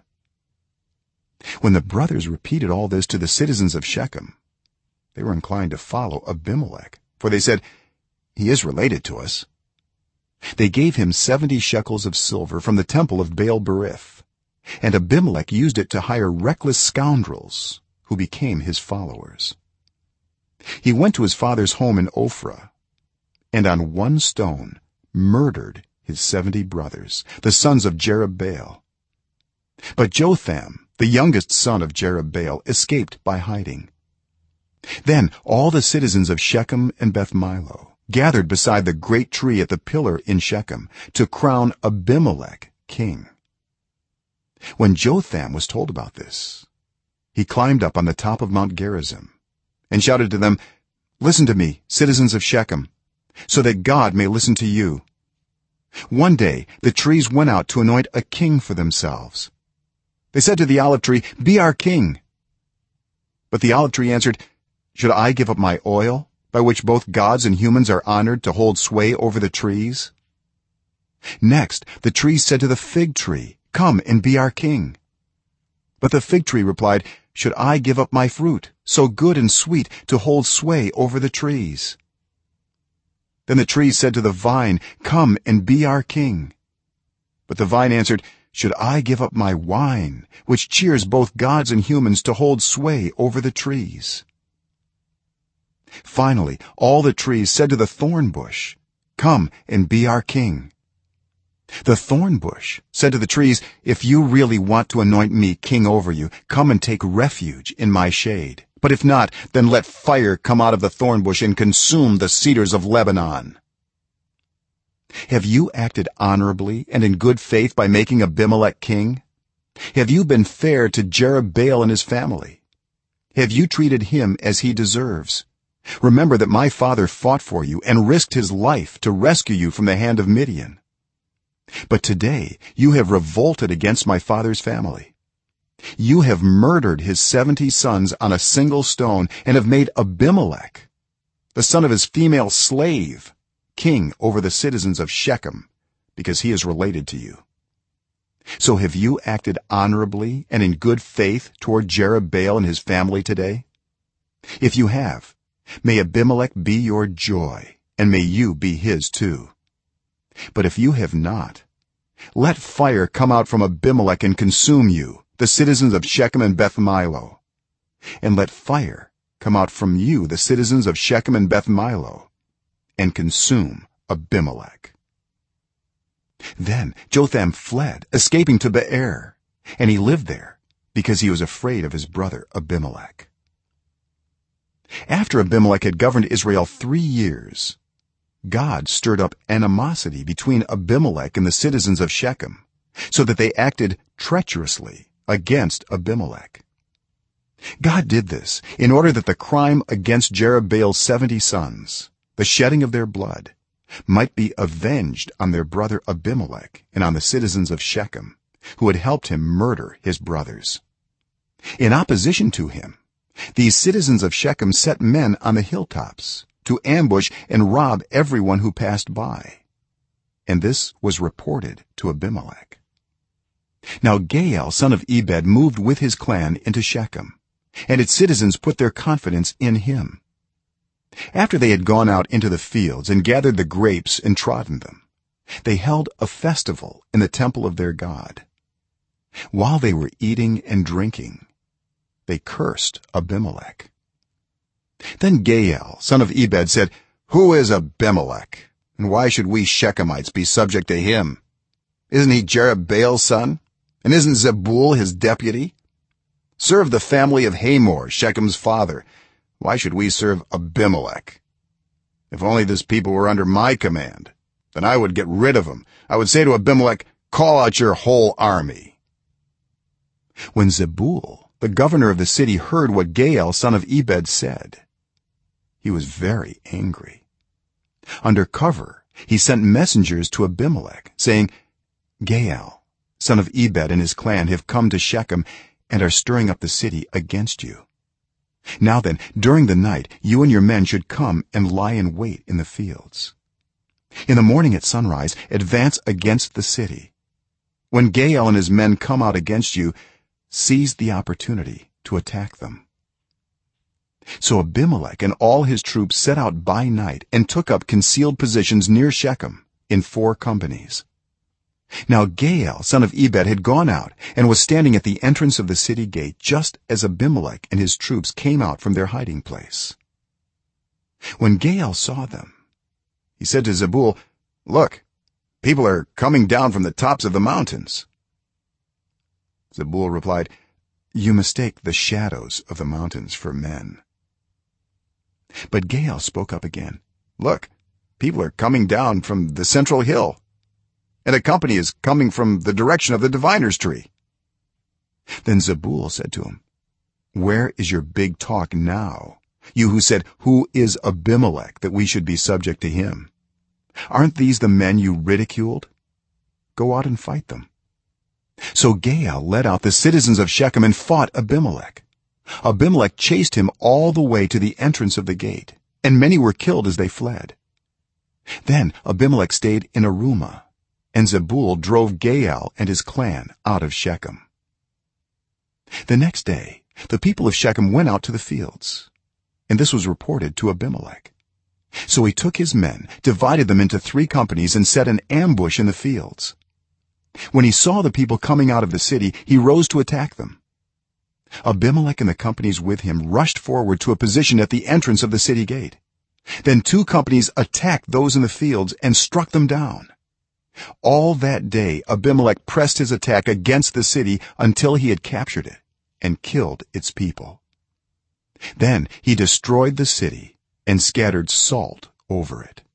When the brothers repeated all this to the citizens of Shechem, they were inclined to follow Abimelech, for they said, "He is related to us." They gave him 70 shekels of silver from the temple of Baal-berith, and Abimelech used it to hire reckless scoundrels who became his followers. He went to his father's home in Ophrah and on one stone murdered his 70 brothers, the sons of Jerubbaal. But Jotham, the youngest son of Jerubbaal, escaped by hiding. Then all the citizens of Shechem and Beth-Milo gathered beside the great tree at the pillar in Shechem to crown Abimelech king. When Jotham was told about this, he climbed up on the top of Mount Gerizim and shouted to them, "Listen to me, citizens of Shechem, so that God may listen to you." One day the trees went out to anoint a king for themselves. They said to the olive tree, "Be our king." But the olive tree answered, "Should I give up my oil, by which both gods and humans are honored, to hold sway over the trees?" Next the trees said to the fig tree, "Come and be our king." But the fig tree replied, "Should I give up my fruit, so good and sweet, to hold sway over the trees?" Then the trees said to the vine, "Come and be our king." But the vine answered, "Should I give up my wine, which cheers both gods and humans, to hold sway over the trees?" Finally all the trees said to the thorn bush, "Come and be our king." The thorn bush said to the trees, "If you really want to anoint me king over you, come and take refuge in my shade. But if not, then let fire come out of the thorn bush and consume the cedars of Lebanon." Have you acted honorably and in good faith by making Abimelech king? Have you been fair to Jerubbaal and his family? Have you treated him as he deserves? Remember that my father fought for you and risked his life to rescue you from the hand of Midian. But today you have revolted against my father's family. You have murdered his 70 sons on a single stone and have made Abimelech, the son of his female slave, king over the citizens of Shechem, because he is related to you. So have you acted honorably and in good faith toward Jerubbaal and his family today? If you have, may Abimelech be your joy, and may you be his too. But if you have not, let fire come out from Abimelech and consume you, the citizens of Shechem and Beth-Milo, and let fire come out from you, the citizens of Shechem and Beth-Milo, and consume Abimelech. Then Jotham fled, escaping to Beer, and he lived there because he was afraid of his brother Abimelech. After Abimelech had governed Israel 3 years, God stirred up animosity between Abimelech and the citizens of Shechem, so that they acted treacherously against Abimelech. god did this in order that the crime against Jerubbaal's 70 sons, the shedding of their blood, might be avenged on their brother Abimelech and on the citizens of Shechem who had helped him murder his brothers. In opposition to him, these citizens of Shechem set men on the hilltops to ambush and rob everyone who passed by, and this was reported to Abimelech. Now Gaal son of Ebed moved with his clan into Shechem, and its citizens put their confidence in him. After they had gone out into the fields and gathered the grapes and trodden them, they held a festival in the temple of their god. While they were eating and drinking, they cursed Abimelech. Then Gaal son of Ebed said, "Who is Abimelech, and why should we Shechemites be subject to him? Isn't he Jerubbaal's son, and isn't Zebul his deputy? Serve the family of Hamor, Shechem's father. Why should we serve Abimelech? If only this people were under my command, then I would get rid of them. I would say to Abimelech, call out your whole army." When Zebul, the governor of the city, heard what Gaal son of Ebed said, he was very angry. Under cover he sent messengers to Abimelech, saying, "Gaal son of Ebed and his clan have come to Shechem and are stirring up the city against you. Now then, during the night you and your men should come and lie in wait in the fields. In the morning at sunrise advance against the city. When Gaal and his men come out against you, seize the opportunity to attack them." So Abimelech and all his troops set out by night and took up concealed positions near Shechem in 4 companies. Now Gaal son of Ebed had gone out and was standing at the entrance of the city gate just as Abimelech and his troops came out from their hiding place. When Gaal saw them, he said to Zebul, "Look, people are coming down from the tops of the mountains." Zebul replied, "You mistake the shadows of the mountains for men." But Gaal spoke up again, "Look, people are coming down from the central hill, and a company is coming from the direction of the diviner's tree." Then Zebul said to him, "Where is your big talk now, you who said, 'Who is Abimelech that we should be subject to him?' Aren't these the men you ridiculed? Go out and fight them." So Gaal led out the citizens of Shechem and fought Abimelech. Abimelech chased him all the way to the entrance of the gate, and many were killed as they fled. Then Abimelech stayed in Arumah, and Zebul drove Gaal and his clan out of Shechem. The next day the people of Shechem went out to the fields, and this was reported to Abimelech. So he took his men, divided them into 3 companies, and set an ambush in the fields. When he saw the people coming out of the city, he rose to attack them. Abimelech and the companies with him rushed forward to a position at the entrance of the city gate. Then 2 companies attacked those in the fields and struck them down. All that day Abimelech pressed his attack against the city until he had captured it and killed its people. Then he destroyed the city and scattered salt over it.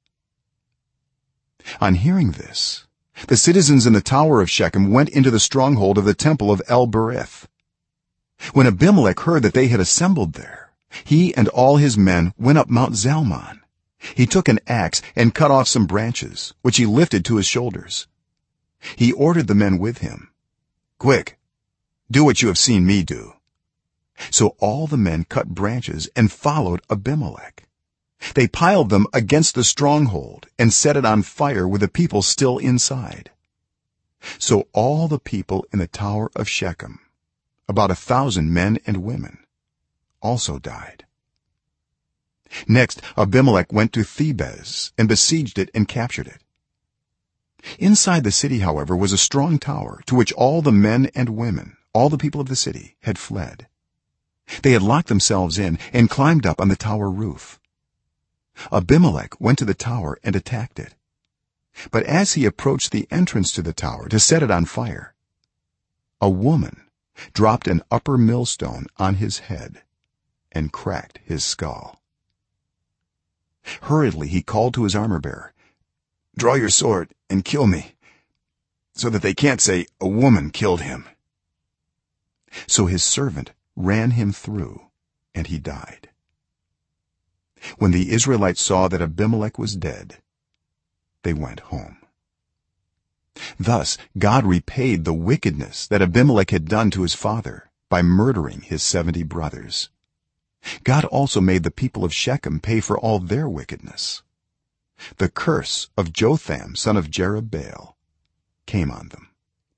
On hearing this, the citizens in the tower of Shechem went into the stronghold of the temple of El-Berith. When Abimelech heard that they had assembled there, he and all his men went up Mount Zalmon. He took an axe and cut off some branches, which he lifted to his shoulders. He ordered the men with him, "Quick, do what you have seen me do." So all the men cut branches and followed Abimelech. They piled them against the stronghold and set it on fire with the people still inside. So all the people in the tower of Shechem, about 1,000 men and women, also died. Next Abimelech went to Thebez and besieged it and captured it. Inside the city, however, was a strong tower to which all the men and women, all the people of the city, had fled. They had locked themselves in and climbed up on the tower roof. Abimelech went to the tower and attacked it. But as he approached the entrance to the tower to set it on fire, a woman dropped an upper millstone on his head and cracked his skull. Hurriedly he called to his armor-bearer, "Draw your sword and kill me, so that they can't say a woman killed him." So his servant ran him through and he died. When the Israelites saw that Abimelech was dead, they went home. Thus God repaid the wickedness that Abimelech had done to his father by murdering his 70 brothers. God also made the people of Shechem pay for all their wickedness. The curse of Jotham son of Jerubbaal came on them.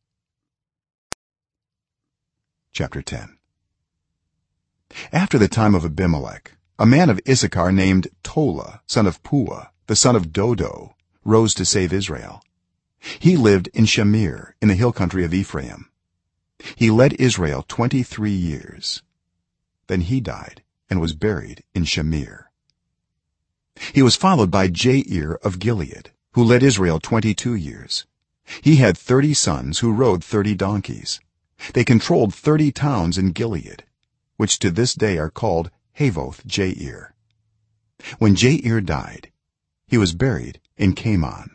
Chapter 10. After the time of Abimelech, a man of Issachar named Tola son of Puah the son of Dodo rose to save Israel. He lived in Shamir in the hill country of Ephraim. He led Israel 23 years. Then he died and was buried in Shamir. He was followed by Jair of Gilead, who led Israel 22 years. He had 30 sons who rode 30 donkeys. They controlled 30 towns in Gilead, which to this day are called Havoth Jair. When Jair died, he was buried in Kamon.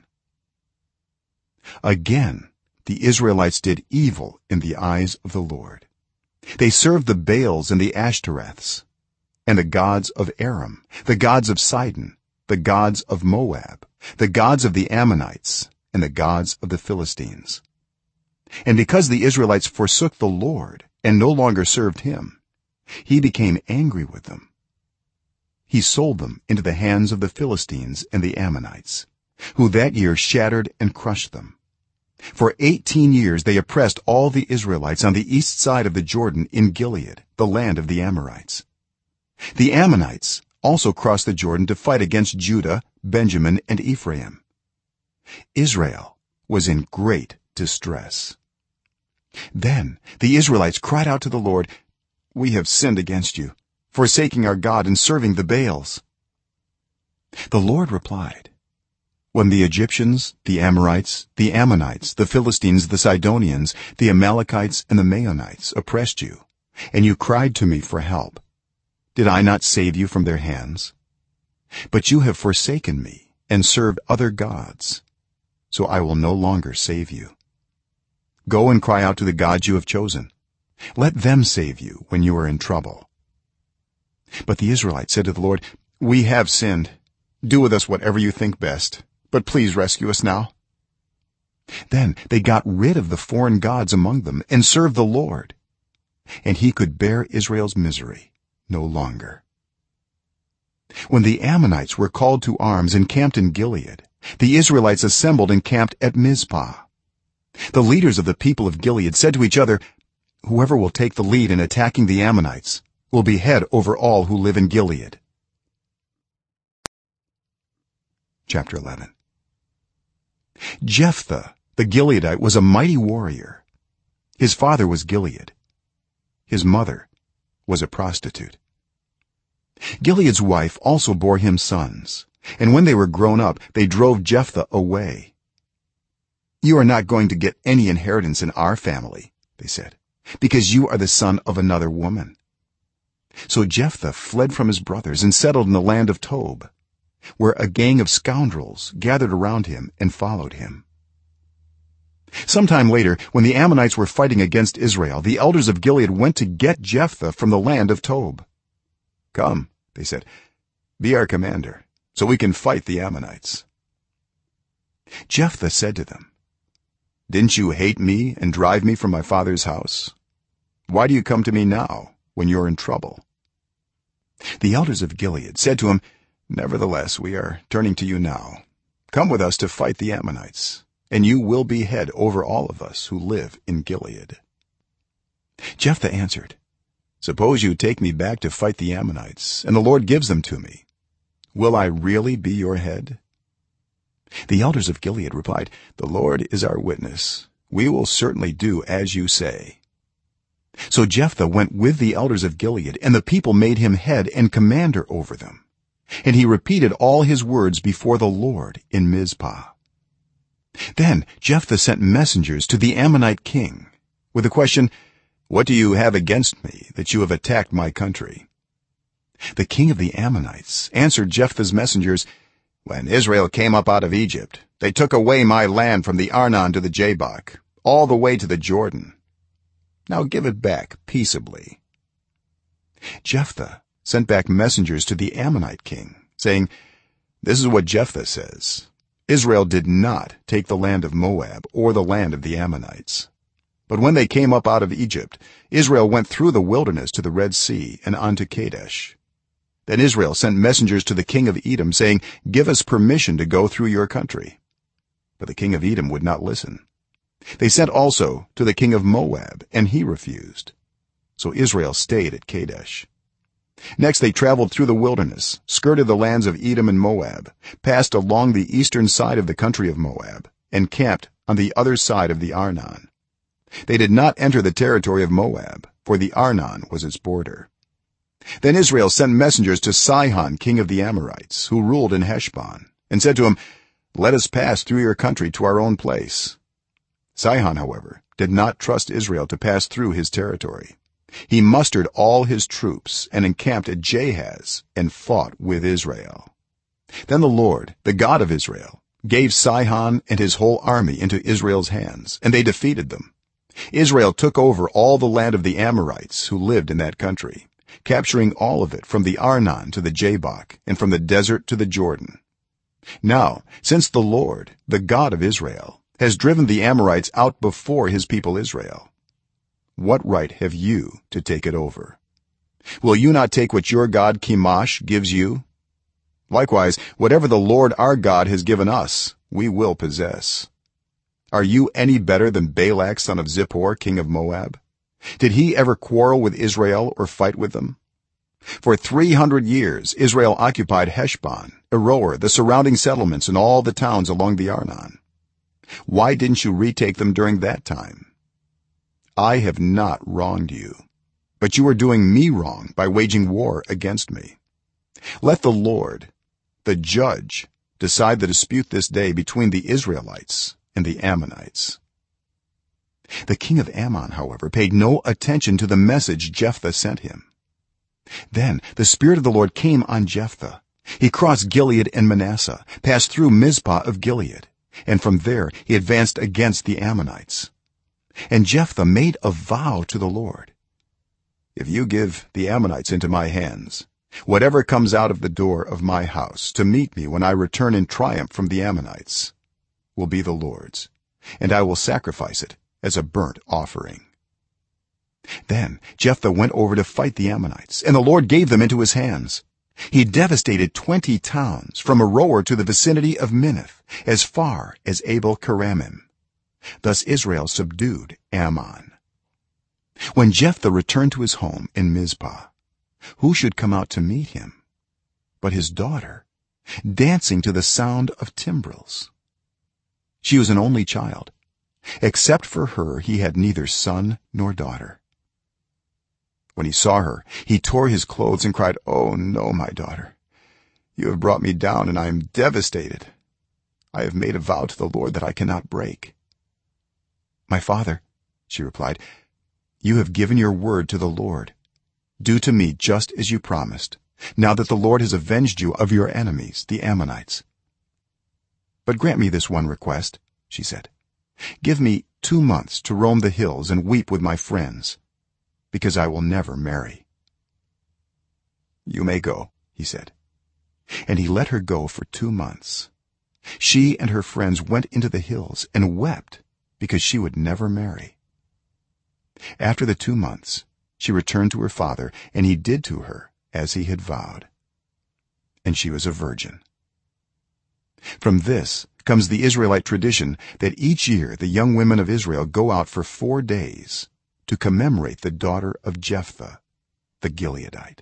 Again the Israelites did evil in the eyes of the Lord. They served the Baals and the Ashtoreths and the gods of Aram, the gods of Sidon, the gods of Moab, the gods of the Ammonites, and the gods of the Philistines. And because the Israelites forsook the Lord and no longer served him, he became angry with them. He sold them into the hands of the Philistines and the Ammonites, who that year shattered and crushed them. For 18 years they oppressed all the Israelites on the east side of the Jordan in Gilead, the land of the Amorites. The Ammonites also crossed the Jordan to fight against Judah, Benjamin, and Ephraim. Israel was in great distress. Then the Israelites cried out to the Lord, "We have sinned against you, forsaking our God and serving the Baals." The Lord replied, "When the Egyptians, the Amorites, the Ammonites, the Philistines, the Sidonians, the Amalekites, and the Maonites oppressed you, and you cried to me for help, did I not save you from their hands? But you have forsaken me and served other gods, so I will no longer save you. Go and cry out to the gods you have chosen. Let them save you when you are in trouble." But the Israelites said to the Lord, "We have sinned. Do with us whatever you think best, but please rescue us now." Then they got rid of the foreign gods among them and served the Lord, and he could bear Israel's misery no longer. When the Ammonites were called to arms and camped in Gilead, the Israelites assembled and camped at Mizpah. The leaders of the people of Gilead said to each other, "Whoever will take the lead in attacking the Ammonites will be head over all who live in Gilead." Chapter 11. Jephthah the Gileadite was a mighty warrior. His father was Gilead. His mother was a prostitute. Gilead's wife also bore him sons, and when they were grown up they drove Jephthah away. "You are not going to get any inheritance in our family," they said, "because you are the son of another woman." So Jephthah fled from his brothers and settled in the land of Tob, where a gang of scoundrels gathered around him and followed him. Sometime later, when the Ammonites were fighting against Israel, the elders of Gilead went to get Jephthah from the land of Tob. "Come," they said, "be our commander, so we can fight the Ammonites." Jephthah said to them, "Didn't you hate me and drive me from my father's house? Why do you come to me now when you're in trouble?" The elders of Gilead said to him, "Nevertheless, we are turning to you now. Come with us to fight the Ammonites, and you will be head over all of us who live in Gilead." Jephthah answered, "Suppose you take me back to fight the Ammonites, and the Lord gives them to me. Will I really be your head?" The elders of Gilead replied, "The Lord is our witness. We will certainly do as you say." So Jephthah went with the elders of Gilead, and the people made him head and commander over them, and he repeated all his words before the Lord in Mizpah. Then Jephthah sent messengers to the Ammonite king with the question, "What do you have against me that you have attacked my country?" The king of the Ammonites answered Jephthah's messengers, "When Israel came up out of Egypt, they took away my land from the Arnon to the Jabbok, all the way to the Jordan. Now give it back peaceably." Jephthah sent back messengers to the Ammonite king saying, "This is what Jephthah says: Israel did not take the land of Moab or the land of the Ammonites, but when they came up out of Egypt, Israel went through the wilderness to the Red Sea and on to Kadesh. Then Israel sent messengers to the king of Edom saying, 'Give us permission to go through your country.' But the king of Edom would not listen. They sent also to the king of Moab, and he refused. So Israel stayed at Kadesh. Next they traveled through the wilderness, skirted the lands of Edom and Moab, passed along the eastern side of the country of Moab, and camped on the other side of the Arnon. They did not enter the territory of Moab, for the Arnon was its border. Then Israel sent messengers to Sihon king of the Amorites, who ruled in Heshbon, and said to him, 'Let us pass through your country to our own place.' Sihon, however, did not trust Israel to pass through his territory. He mustered all his troops and encamped at Jahaz and fought with Israel. Then the Lord, the God of Israel, gave Sihon and his whole army into Israel's hands, and they defeated them. Israel took over all the land of the Amorites who lived in that country, capturing all of it from the Arnon to the Jabbok and from the desert to the Jordan. Now since the Lord, the God of Israel, has driven the Amorites out before his people Israel, what right have you to take it over? Will you not take what your god Chemosh gives you? Likewise, whatever the Lord our God has given us, we will possess. Are you any better than Balak son of Zippor king of Moab? Did he ever quarrel with Israel or fight with them? For 300 years Israel occupied Heshbon, Aroer, the surrounding settlements, and all the towns along the Arnon. Why didn't you retake them during that time? I have not wronged you, but you are doing me wrong by waging war against me. Let the Lord, the judge, decide the dispute this day between the Israelites and the Ammonites." The king of Ammon, however, paid no attention to the message Jephthah sent him. Then the spirit of the Lord came on Jephthah. He crossed Gilead and Manasseh, passed through Mizpah of Gilead, and from there he advanced against the Ammonites. And Jephthah made a vow to the Lord, "If you give the Ammonites into my hands, whatever comes out of the door of my house to meet me when I return in triumph from the Ammonites will be the Lord's, and I will sacrifice it as a burnt offering." Then Jephthah went over to fight the Ammonites, and the Lord gave them into his hands. He devastated 20 towns from Aroer to the vicinity of Minnith, as far as Abel Keramim. Thus Israel subdued Ammon. When Jephthah returned to his home in Mizpah, who should come out to meet him but his daughter, dancing to the sound of timbrels? She was an only child. Except for her he had neither son nor daughter. When he saw her, he tore his clothes and cried, "Oh no, my daughter, you have brought me down, and I am devastated. I have made a vow to the Lord that I cannot break." "My father," she replied, "you have given your word to the Lord. Do to me just as you promised, now that the Lord has avenged you of your enemies the Ammonites. But grant me this one request," she said. "Give me 2 months to roam the hills and weep with my friends, because I will never marry." "You may go," he said. And he let her go for 2 months. She and her friends went into the hills and wept because she would never marry. After the 2 months she returned to her father, and he did to her as he had vowed, and she was a virgin. From this comes the Israelite tradition that each year the young women of Israel go out for 4 days to commemorate the daughter of Jephthah the Gileadite.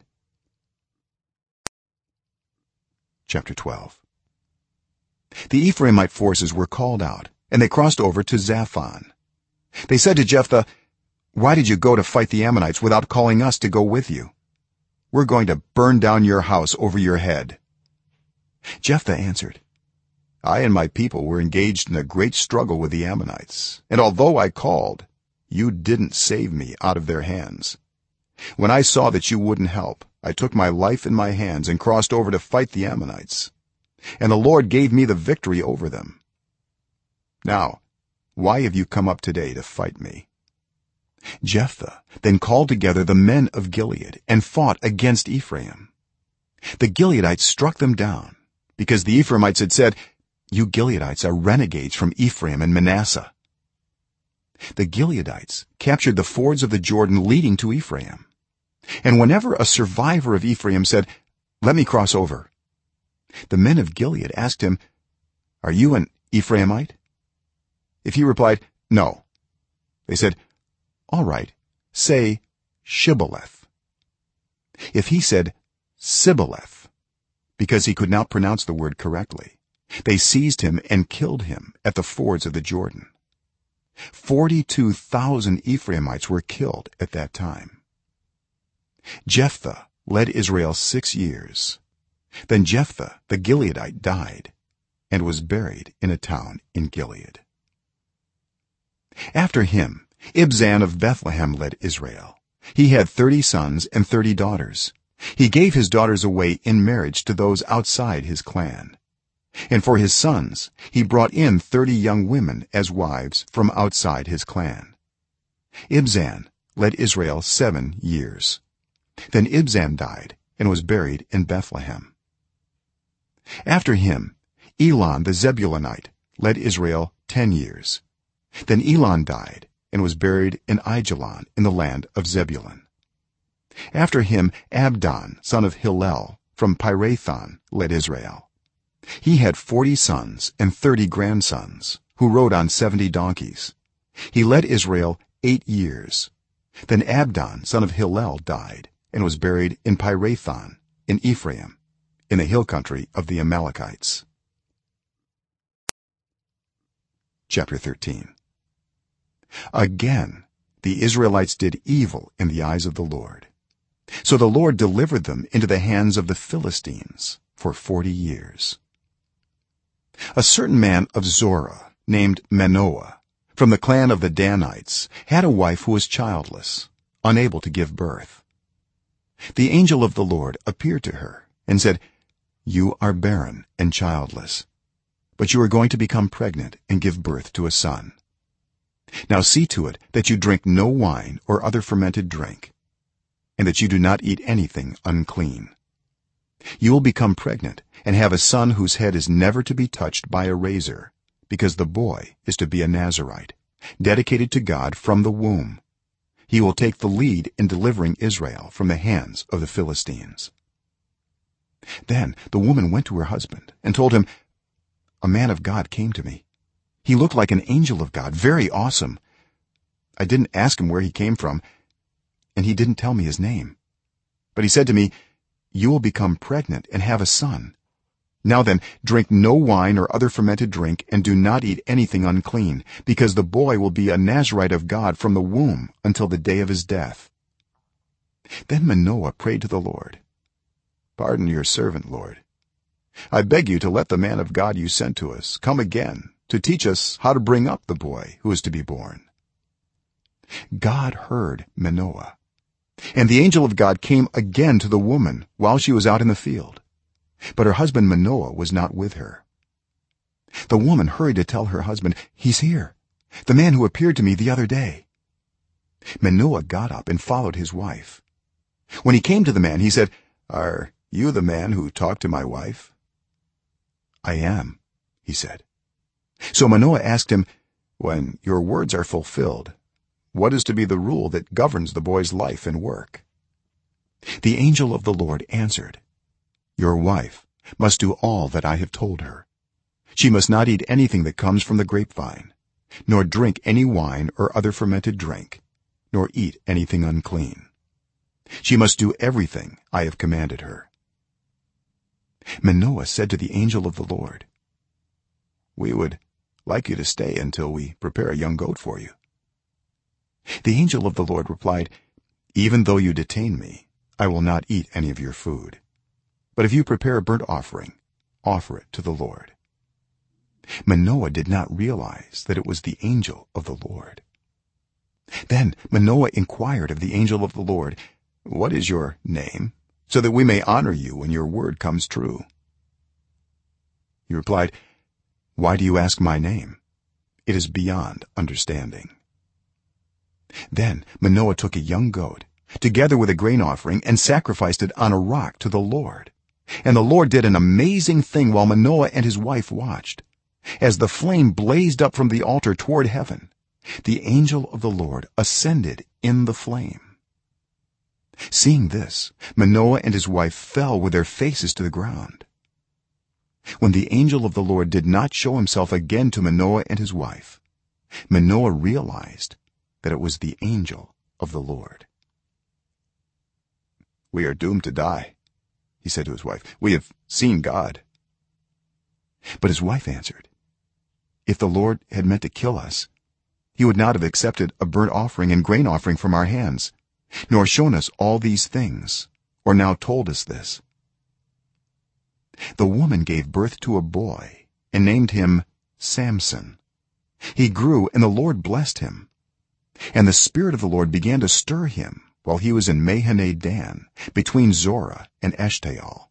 Chapter 12. The Ephraimite forces were called out, and they crossed over to Zaphon. They said to Jephthah, "Why did you go to fight the Ammonites without calling us to go with you? We're going to burn down your house over your head." Jephthah answered, "I and my people were engaged in a great struggle with the Ammonites, and although I called, you didn't save me out of their hands. When I saw that you wouldn't help, I took my life in my hands and crossed over to fight the Ammonites, and the Lord gave me the victory over them. Now why have you come up today to fight me?" Jephthah then called together the men of Gilead and fought against Ephraim. The Gileadites struck them down because the Ephraimites had said, "You Gileadites are renegades from Ephraim and Manasseh." The Gileadites captured the fords of the Jordan leading to Ephraim, and whenever a survivor of Ephraim said, "Let me cross over," the men of Gilead asked him, "Are you an Ephraimite?" If he replied, "No," they said, "All right, say Shibboleth." If he said Sibboleth, because he could not pronounce the word correctly, they seized him and killed him at the fords of the Jordan. 42,000 Ephraimites were killed at that time. Jephthah led Israel 6 years. Then Jephthah the Gileadite died and was buried in a town in Gilead. After him, Ibzan of Bethlehem led Israel. He had 30 sons and 30 daughters. He gave his daughters away in marriage to those outside his clan, and for his sons he brought in 30 young women as wives from outside his clan. Ibzan led Israel 7 years. Then Ibzan died and was buried in Bethlehem. After him, Elon the Zebulunite led Israel 10 years. Then Elon died and was buried in Aijalon in the land of Zebulun. After him, Abdon son of Hillel from Pirathon led Israel. He had 40 sons and 30 grandsons who rode on 70 donkeys. He led Israel 8 years. Then Abdon son of Hillel died and was buried in Pirathon in Ephraim in the hill country of the Amalekites. Chapter 13. Again the Israelites did evil in the eyes of the Lord, so the Lord delivered them into the hands of the Philistines for 40 years. A certain man of Zorah named Manoah from the clan of the Danites had a wife who was childless, unable to give birth. The angel of the Lord appeared to her and said, "You are barren and childless, but you are going to become pregnant and give birth to a son. Now see to it that you drink no wine or other fermented drink, and that you do not eat anything unclean. You will become pregnant and have a son whose head is never to be touched by a razor, because the boy is to be a Nazirite, dedicated to God from the womb. He will take the lead in delivering Israel from the hands of the Philistines." Then the woman went to her husband and told him, "A man of God came to me. He looked like an angel of God, very awesome. I didn't ask him where he came from, and he didn't tell me his name. But he said to me, 'You will become pregnant and have a son. Now then, drink no wine or other fermented drink, and do not eat anything unclean, because the boy will be a Nazirite of God from the womb until the day of his death.' Then Manoah prayed to the Lord, 'Pardon your servant, Lord. I beg you to let the man of God you sent to us come again to teach us how to bring up the boy who is to be born.' God heard Manoah, and the angel of God came again to the woman while she was out in the field, but her husband Manoah was not with her. The woman hurried to tell her husband, 'He's here, the man who appeared to me the other day.' Manoah got up and followed his wife. When he came to the man, he said, 'Are you the man who talked to my wife?' 'I am,' he said. So Manoah asked him, 'When your words are fulfilled, what is to be the rule that governs the boy's life and work?' The angel of the Lord answered, 'Your wife must do all that I have told her. She must not eat anything that comes from the grapevine, nor drink any wine or other fermented drink, nor eat anything unclean. She must do everything I have commanded her.' Manoah said to the angel of the Lord, 'We would like you to stay until we prepare a young goat for you.' The angel of the Lord replied, 'Even though you detain me, I will not eat any of your food. But if you prepare a burnt offering, offer it to the Lord.' Manoah did not realize that it was the angel of the Lord. Then Manoah inquired of the angel of the Lord, 'What is your name, so that we may honor you when your word comes true?' He replied, 'Why do you ask my name? It is beyond understanding.' then Manoah took a young goat together with a grain offering and sacrificed it on a rock to the Lord. And the Lord did an amazing thing while Manoah and his wife watched. As the flame blazed up from the altar toward heaven, the angel of the Lord ascended in the flame. Seeing this, Manoah and his wife fell with their faces to the ground. When the angel of the Lord did not show himself again to Manoah and his wife, Manoah realized that it was the angel of the Lord. "We are doomed to die," he said to his wife. "We have seen God." But his wife answered, "If the Lord had meant to kill us, he would not have accepted a burnt offering and grain offering from our hands, nor shown us all these things, or now told us this." The woman gave birth to a boy and named him Samson. He grew, and the Lord blessed him. And the spirit of the Lord began to stir him while he was in Mahaneh Dan, between Zorah and Eshtaol.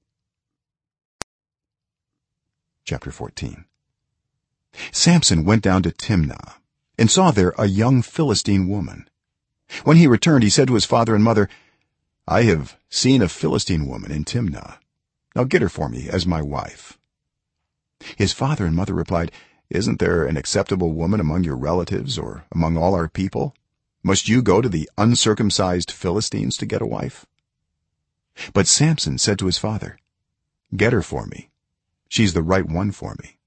Chapter 14. Samson went down to Timnah and saw there a young Philistine woman. When he returned, he said to his father and mother, "I have seen a Philistine woman in Timnah. Now get her for me as my wife." His father and mother replied, "Isn't there an acceptable woman among your relatives or among all our people? Must you go to the uncircumcised Philistines to get a wife?" But Samson said to his father, "Get her for me. She's the right one for me."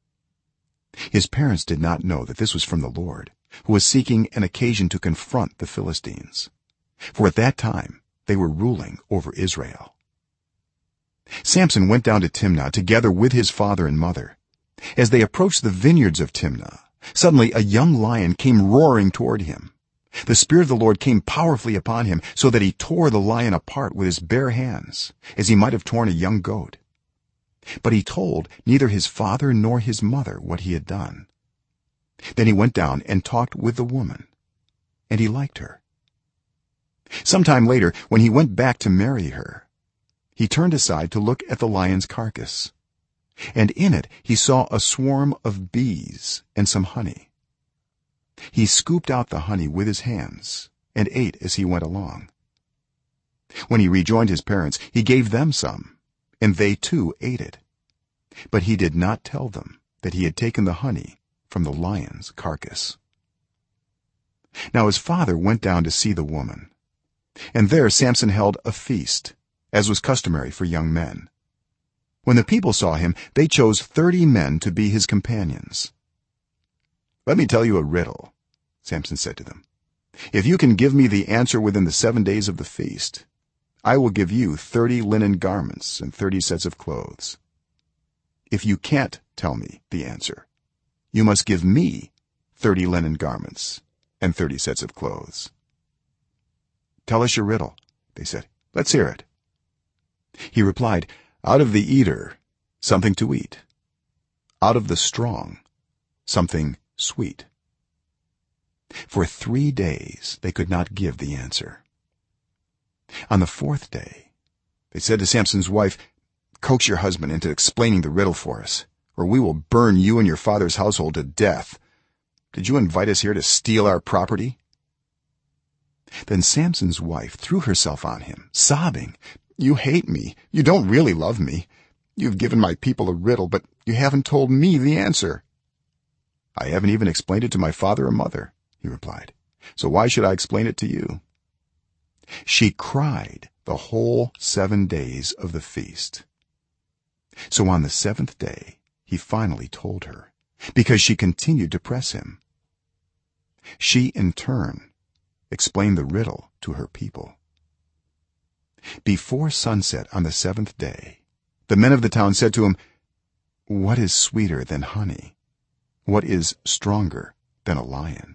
His parents did not know that this was from the Lord, who was seeking an occasion to confront the Philistines, for at that time they were ruling over Israel. Samson went down to Timnah together with his father and mother. As they approached the vineyards of Timnah, suddenly a young lion came roaring toward him. The spirit of the Lord came powerfully upon him, so that he tore the lion apart with his bare hands, as he might have torn a young goat. But he told neither his father nor his mother what he had done. Then he went down and talked with the woman, and he liked her. Some time later, when he went back to marry her, he turned aside to look at the lion's carcass, and in it he saw a swarm of bees and some honey. He scooped out the honey with his hands and ate as he went along. When he rejoined his parents, he gave them some, and they too ate it. But he did not tell them that he had taken the honey from the lion's carcass. Now his father went down to see the woman, and there Samson held a feast, as was customary for young men. When the people saw him, they chose 30 men to be his companions. "Let me tell you a riddle," Samson said to them. "If you can give me the answer within the 7 days of the feast, I will give you 30 linen garments and 30 sets of clothes. If you can't tell me the answer, you must give me 30 linen garments and 30 sets of clothes." "Tell us your riddle," they said. "Let's hear it." He replied, "Out of the eater, something to eat. Out of the strong, something sweet." For 3 days they could not give the answer. On the 4th day, they said to Samson's wife, "Coax your husband into explaining the riddle for us, or we will burn you and your father's household to death. Did you invite us here to steal our property?" Then Samson's wife threw herself on him, sobbing, "You hate me. You don't really love me. You've given my people a riddle, but you haven't told me the answer." "I haven't even explained it to my father or mother," he replied. "So why should I explain it to you?" She cried the whole 7 days of the feast. So on the 7th day he finally told her, because she continued to press him. She in turn explained the riddle to her people. Before sunset on the 7th day, the men of the town said to him, "What is sweeter than honey? What is stronger than a lion?"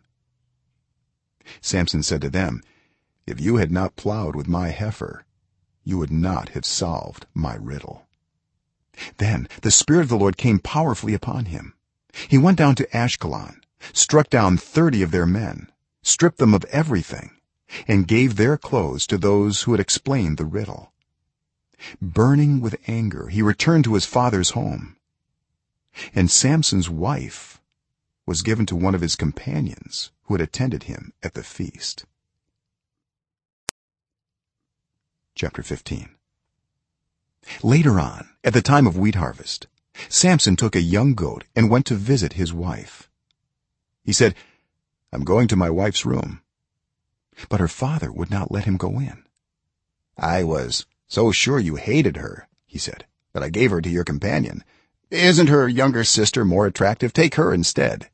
Samson said to them, "If you had not plowed with my heifer, you would not have solved my riddle." Then the spirit of the Lord came powerfully upon him. He went down to Ashkelon, struck down 30 of their men, stripped them of everything, and gave their clothes to those who had explained the riddle. Burning with anger, he returned to his father's home. And Samson's wife was given to one of his companions who had attended him at the feast. Chapter 15. Later on, at the time of wheat harvest, Samson took a young goat and went to visit his wife. He said, "I'm going to my wife's room." But her father would not let him go in. "I was so sure you hated her," he said, "that I gave her to your companion. Isn't her younger sister more attractive? Take her instead."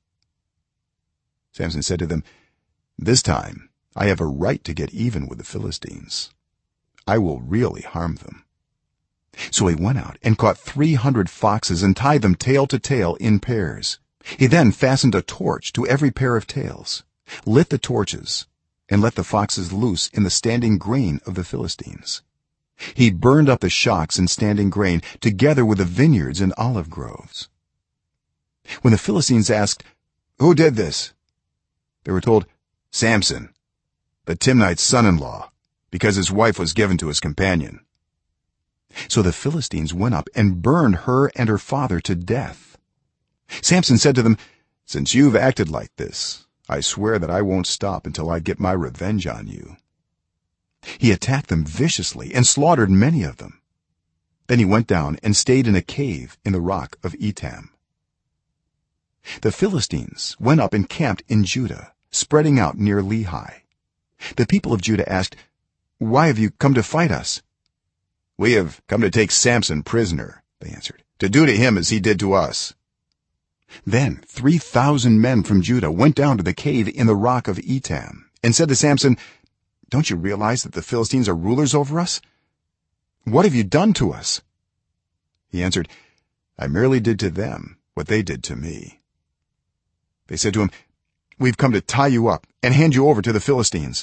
Samson said to them, "This time I have a right to get even with the Philistines. I will really harm them." So he went out and caught 300 foxes and tied them tail to tail in pairs. He then fastened a torch to every pair of tails, lit the torches, and let the foxes loose in the standing grain of the Philistines. He burned up the shocks and standing grain together with the vineyards and olive groves. When the Philistines asked, "Who did this?" they were told, "Samson, the Timnite's son-in-law, because his wife was given to his companion." So the Philistines went up and burned her and her father to death. Samson said to them, "Since you've acted like this, I swear that I won't stop until I get my revenge on you." He attacked them viciously and slaughtered many of them. Then he went down and stayed in a cave in the rock of Etam. The Philistines went up and camped in Judah, spreading out near Lehi. The people of Judah asked, "Why have you come to fight us?" "We have come to take Samson prisoner," they answered, "to do to him as he did to us." Then 3,000 men from Judah went down to the cave in the rock of Etam and said to Samson, "Don't you realize that the Philistines are rulers over us? What have you done to us?" He answered, "I merely did to them what they did to me." They said to him, "We've come to tie you up and hand you over to the Philistines."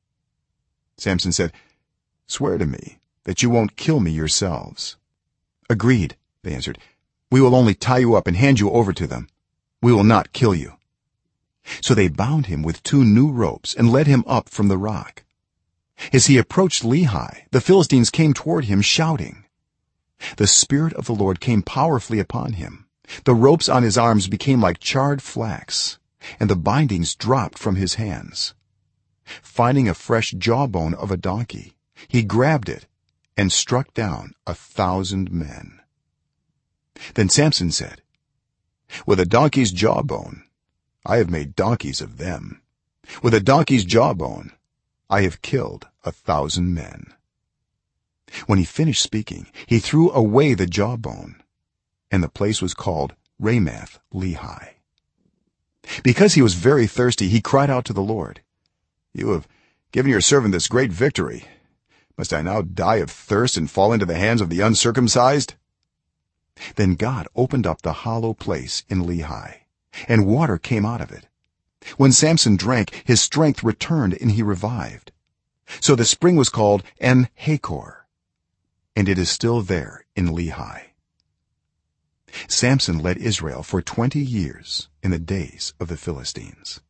Samson said, "Swear to me that you won't kill me yourselves." "Agreed," they answered. "We will only tie you up and hand you over to them. We will not kill you." So they bound him with 2 new ropes and led him up from the rock. As he approached Lehi, the Philistines came toward him shouting. The Spirit of the Lord came powerfully upon him. The ropes on his arms became like charred flax, and the bindings dropped from his hands. Finding a fresh jawbone of a donkey, he grabbed it and struck down 1,000 men. Then Samson said, "With a donkey's jawbone I have made donkeys of them. With a donkey's jawbone I have killed 1,000 men." When he finished speaking, he threw away the jawbone, and the place was called Ramath Lehi. Because he was very thirsty, he cried out to the Lord, "You have given your servant this great victory. Must I now die of thirst and fall into the hands of the uncircumcised?" Then God opened up the hollow place in Lehi, and water came out of it. When Samson drank, his strength returned and he revived. So the spring was called En-Hakor, and it is still there in Lehi. Samson led Israel for 20 years in the days of the Philistines.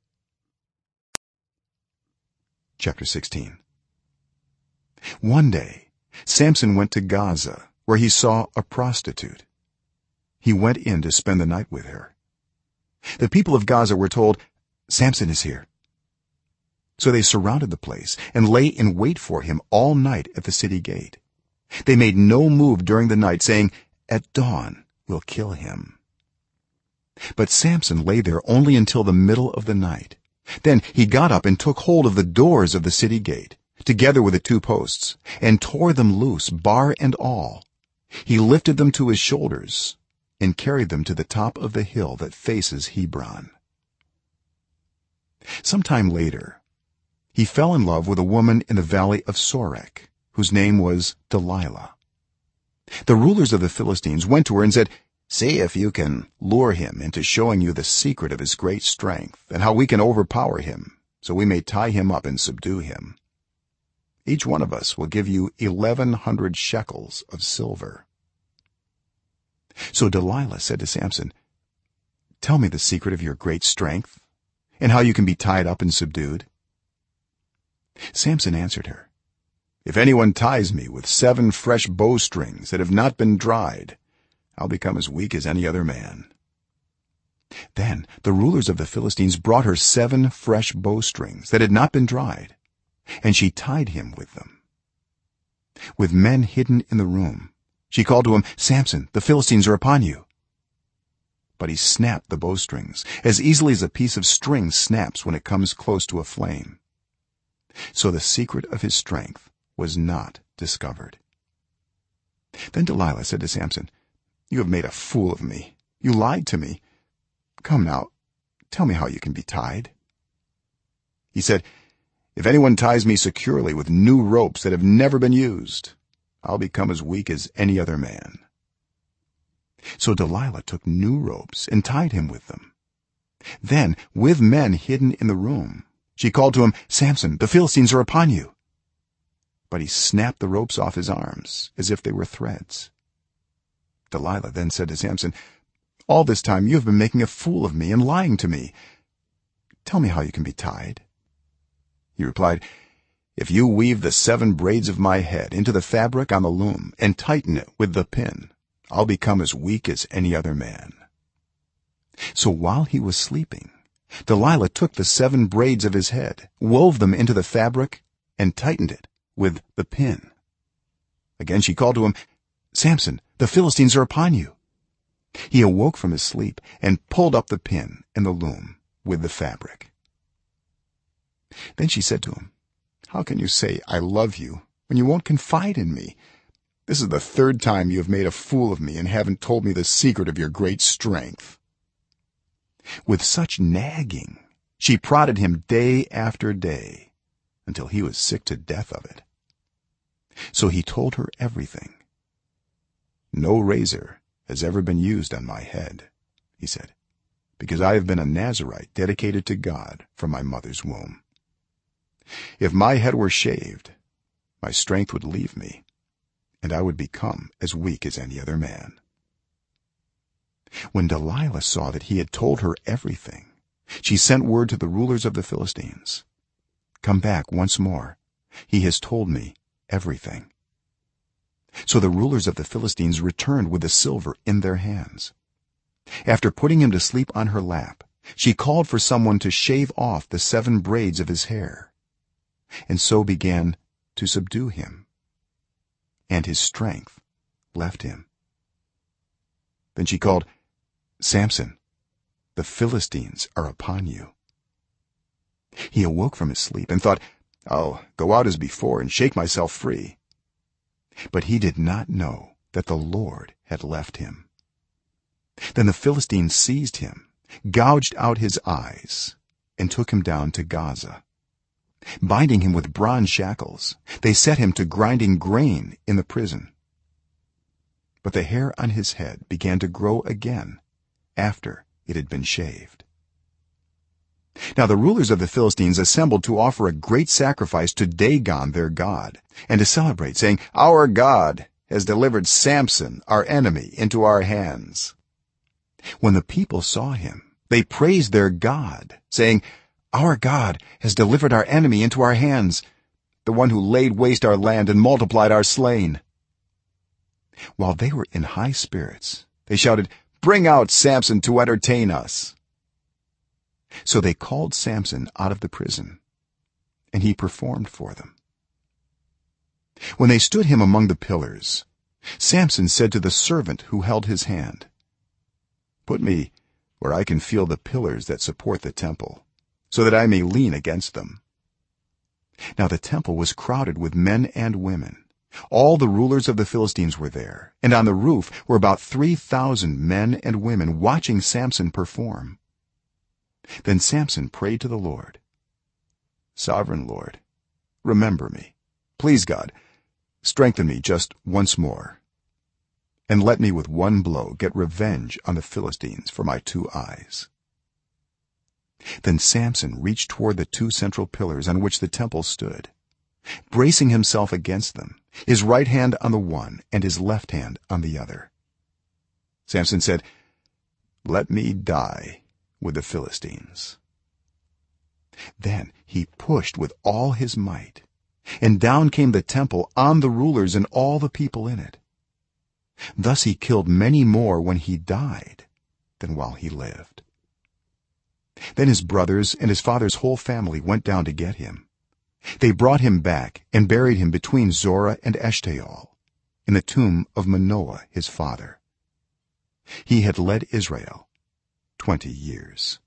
Chapter 16. One day Samson went to Gaza, where he saw a prostitute. He went in to spend the night with her. The people of Gaza were told, "Samson is here." So they surrounded the place and lay in wait for him all night at the city gate. They made no move during the night, saying, "At dawn we'll kill him." But Samson lay there only until the middle of the night. Then he got up and took hold of the doors of the city gate, together with the 2 posts, and tore them loose, bar and all. He lifted them to his shoulders and carried them to the top of the hill that faces Hebron. Sometime later he fell in love with a woman in the valley of Sorek, whose name was Delilah. The rulers of the Philistines went to her and said, "See if you can lure him into showing you the secret of his great strength and how we can overpower him, so we may tie him up and subdue him. Each one of us will give you 1,100 shekels of silver." So Delilah said to Samson, "Tell me the secret of your great strength and how you can be tied up and subdued." Samson answered her, "If anyone ties me with 7 fresh bowstrings that have not been dried, I'll become as weak as any other man." then the rulers of the Philistines brought her 7 fresh bowstrings that had not been dried, and she tied him with them. With men hidden in the room, she called to him, "Samson, the Philistines are upon you." But he snapped the bowstrings as easily as a piece of string snaps when it comes close to a flame. So the secret of his strength was not discovered. Then Delilah said to Samson, "You have made a fool of me. You lied to me. Come now, tell me how you can be tied." He said, "If anyone ties me securely with new ropes that have never been used, I'll become as weak as any other man." So Delilah took new ropes and tied him with them. Then, with men hidden in the room, she called to him, "Samson, the Philistines are upon you." But he snapped the ropes off his arms as if they were threads. Delilah then said to Samson, "All this time you have been making a fool of me and lying to me. Tell me how you can be tied." He replied, "If you weave the 7 braids of my head into the fabric on the loom and tighten it with the pin, I'll become as weak as any other man." So while he was sleeping, Delilah took the 7 braids of his head, wove them into the fabric, and tightened it with the pin. Again she called to him, "Samson, the Philistines are upon you." He awoke from his sleep and pulled up the pin and the loom with the fabric. Then she said to him, "How can you say I love you when you won't confide in me? This is the 3rd time you have made a fool of me and haven't told me the secret of your great strength." With such nagging, she prodded him day after day until he was sick to death of it. So he told her everything. "No razor has ever been used on my head," he said, "because I have been a Nazirite dedicated to God from my mother's womb. If my head were shaved, my strength would leave me, and I would become as weak as any other man." When Delilah saw that he had told her everything, she sent word to the rulers of the Philistines, "Come back once more. He has told me everything." So the rulers of the Philistines returned with the silver in their hands. After putting him to sleep on her lap, she called for someone to shave off the 7 braids of his hair, and so began to subdue him, and his strength left him. Then she called, "Samson, the Philistines are upon you." He awoke from his sleep and thought, "I'll go out as before and shake myself free." But he did not know that the Lord had left him. Then the Philistines seized him, gouged out his eyes, and took him down to Gaza. Binding him with bronze shackles, they set him to grinding grain in the prison. But the hair on his head began to grow again after it had been shaved. Now the rulers of the Philistines assembled to offer a great sacrifice to Dagon their god, and to celebrate, saying, "Our God has delivered Samson, our enemy, into our hands." When the people saw him, they praised their god, saying, "Our God has delivered our enemy into our hands, the one who laid waste our land and multiplied our slain." While they were in high spirits, they shouted, "Bring out Samson to entertain us." So they called Samson out of the prison, and he performed for them. When they stood him among the pillars, Samson said to the servant who held his hand, "Put me where I can feel the pillars that support the temple, so that I may lean against them." Now the temple was crowded with men and women. All the rulers of the Philistines were there, and on the roof were about 3,000 men and women watching Samson perform. Then Samson prayed to the Lord, "Sovereign Lord, remember me. Please God, strengthen me just once more, and let me with one blow get revenge on the Philistines for my 2 eyes." Then Samson reached toward the 2 central pillars on which the temple stood, bracing himself against them, his right hand on the one and his left hand on the other. Samson said, "Let me die with the Philistines." Then he pushed with all his might, and down came the temple on the rulers and all the people in it. Thus he killed many more when he died than while he lived. then his brothers and his father's whole family went down to get him. They brought him back and buried him between Zorah and Eshtaol in the tomb of Manoah his father. He had led Israel 20 years.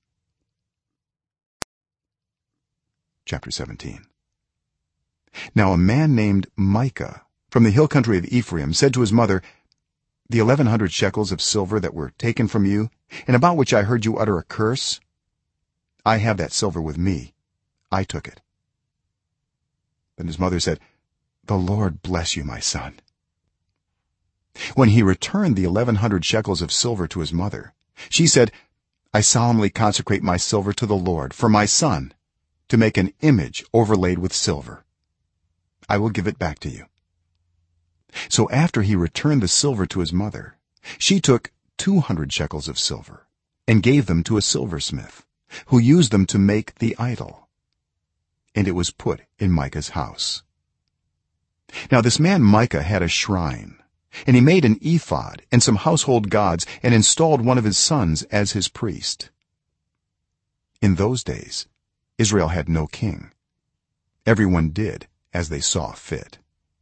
Chapter 17. Now a man named Micah from the hill country of Ephraim said to his mother, "The 1100 shekels of silver that were taken from you, and about which I heard you utter a curse, I have that silver with me. I took it." Then his mother said, "The Lord bless you, my son." When he returned the 1100 shekels of silver to his mother, she said, "I solemnly consecrate my silver to the Lord for my son, to make an image overlaid with silver. I will give it back to you." So after he returned the silver to his mother, she took 200 shekels of silver and gave them to a silversmith, who used them to make the idol, and it was put in Micah's house. Now this man Micah had a shrine, and he made an ephod and some household gods and installed one of his sons as his priest. In those days Israel had no king. Everyone did as they saw fit.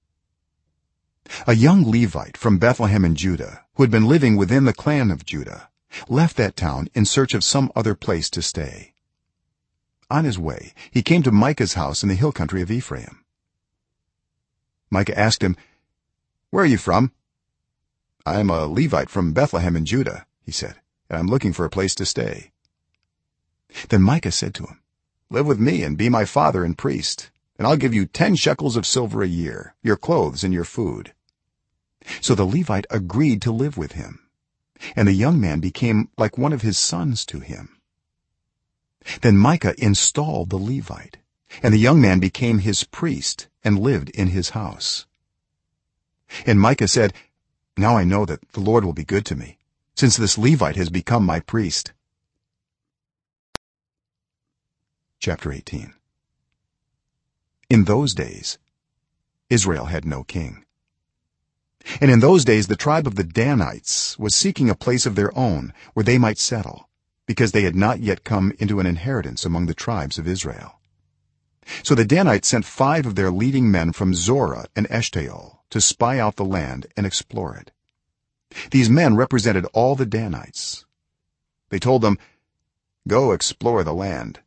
A young Levite from Bethlehem in Judah, who had been living within the clan of Judah, left that town in search of some other place to stay. On his way he came to Micah's house in the hill country of Ephraim. Micah asked him, "Where are you from?" "I am a Levite from Bethlehem in Judah," he said, "and I'm looking for a place to stay." Then Micah said to him, "Live with me and be my father and priest, and I'll give you 10 shekels of silver a year, your clothes and your food." So the Levite agreed to live with him, and the young man became like one of his sons to him. Then Micah installed the Levite, and the young man became his priest and lived in his house. And Micah said, "Now I know that the Lord will be good to me, since this Levite has become my priest." Chapter 18. In those days Israel had no king. And in those days the tribe of the Danites was seeking a place of their own where they might settle, because they had not yet come into an inheritance among the tribes of Israel. So the Danites sent 5 of their leading men from Zorah and Eshtaol to spy out the land and explore it. These men represented all the Danites. They told them, "Go explore the land."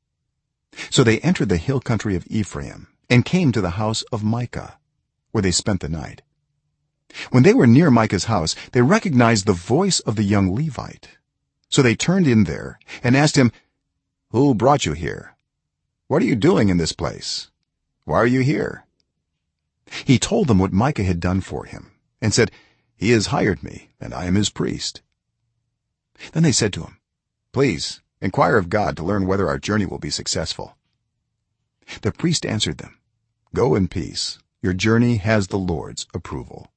So they entered the hill country of Ephraim and came to the house of Micah, where they spent the night. When they were near Micah's house, they recognized the voice of the young Levite. So they turned in there and asked him, "Who brought you here? What are you doing in this place? Why are you here?" He told them what Micah had done for him and said, "He has hired me, and I am his priest." Then they said to him, "Please inquire of God to learn whether our journey will be successful." The priest answered them, "Go in peace. Your journey has the Lord's approval."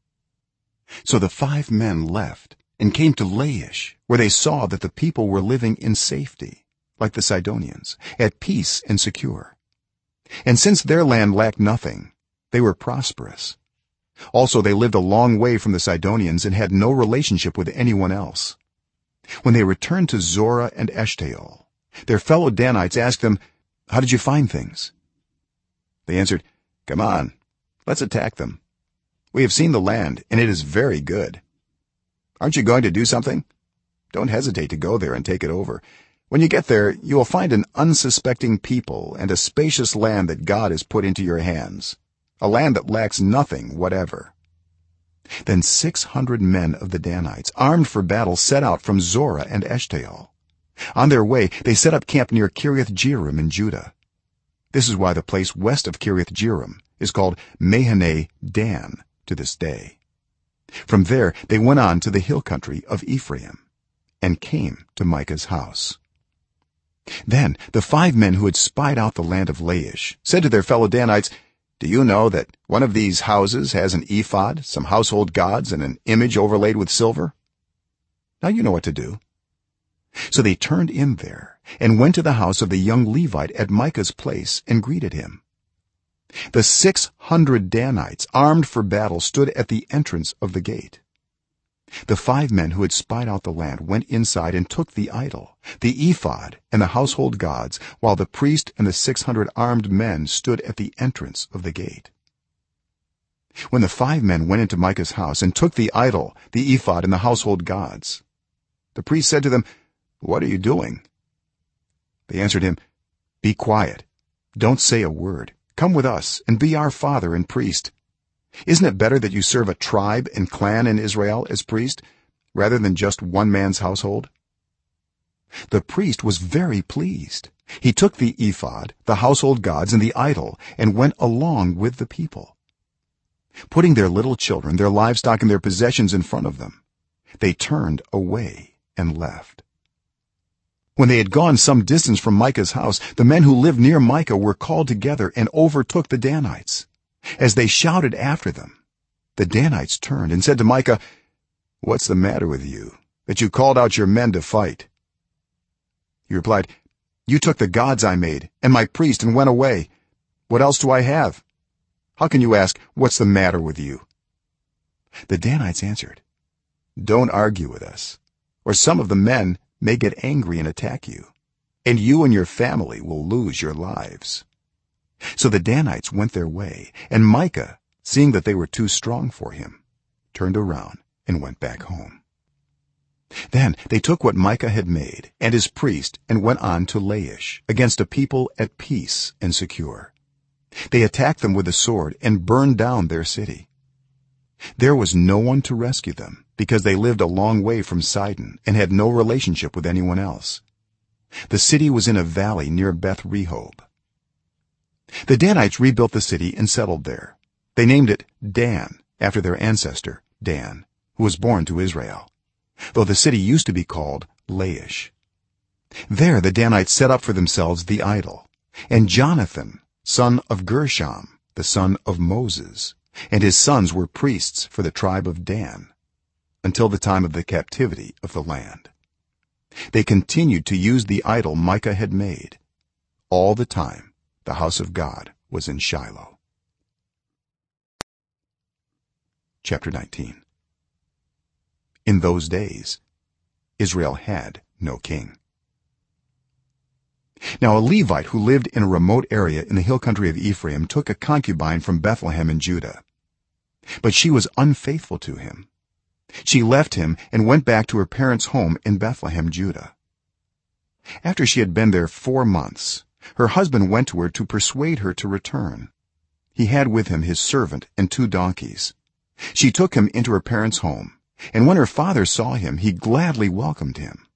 So the 5 men left and came to Laish, where they saw that the people were living in safety, like the Sidonians, at peace and secure. And since their land lacked nothing, they were prosperous. Also they lived a long way from the Sidonians and had no relationship with anyone else. When they returned to Zorah and Eshtaol, their fellow Danites asked them, "How did you find things?" They answered, "Come on, let's attack them. We have seen the land, and it is very good. Aren't you going to do something? Don't hesitate to go there and take it over. When you get there, you will find an unsuspecting people and a spacious land that God has put into your hands, a land that lacks nothing whatever." Then 600 men of the Danites, armed for battle, set out from Zorah and Eshtaol. On their way they set up camp near Kiriath-Jearim in Judah. This is why the place west of Kiriath-Jearim is called Mahaneh Dan to this day. From there they went on to the hill country of Ephraim and came to Micah's house. Then the 5 men who had spied out the land of Laish said to their fellow Danites, "Do you know that one of these houses has an ephod, some household gods, and an image overlaid with silver? Now you know what to do." So they turned in there and went to the house of the young Levite at Micah's place and greeted him. The 600 Danites, armed for battle, stood at the entrance of the gate. the 5 men who had spied out the land went inside and took the idol, the ephod, and the household gods, while the priest and the 600 armed men stood at the entrance of the gate. When the 5 men went into Micah's house and took the idol, the ephod, and the household gods, the priest said to them, "What are you doing?" They answered him, "Be quiet, don't say a word. Come with us and be our father and priest. Isn't it better that you serve a tribe and clan in Israel as priest rather than just one man's household?" The priest was very pleased. He took the ephod, the household gods, and the idol and went along with the people. Putting their little children, their livestock, and their possessions in front of them, they turned away and left. When they had gone some distance from Micah's house, the men who lived near Micah were called together and overtook the Danites. As they shouted after them, the Danites turned and said to Micah, "What's the matter with you, that you called out your men to fight?" He replied, "You took the gods I made and my priest and went away. What else do I have? How can you ask, 'What's the matter with you?'" The Danites answered, "Don't argue with us, or some of the men may get angry and attack you, and you and your family will lose your lives." So the Danites went their way, and Micah, seeing that they were too strong for him, turned around and went back home. Then they took what Micah had made and his priest and went on to Laish against a people at peace and secure. They attacked them with a sword and burned down their city. There was no one to rescue them because they lived a long way from Sidon and had no relationship with anyone else. The city was in a valley near Beth Rehob. The Danites rebuilt the city and settled there. They named it Dan after their ancestor Dan, who was born to Israel, though the city used to be called Laish. There the Danites set up for themselves the idol, and Jonathan, son of Gershom, the son of Moses, and his sons were priests for the tribe of Dan until the time of the captivity of the land. They continued to use the idol Micah had made. All the time the house of God was in Shiloh. Chapter 19. In those days Israel had no king. Now a Levite who lived in a remote area in the hill country of Ephraim took a concubine from Bethlehem in Judah, but she was unfaithful to him. She left him and went back to her parents' home in Bethlehem, Judah. After she had been there 4 months, her husband went to her to persuade her to return. He had with him his servant and 2 donkeys. She took him into her parents' home, and when her father saw him, he gladly welcomed him.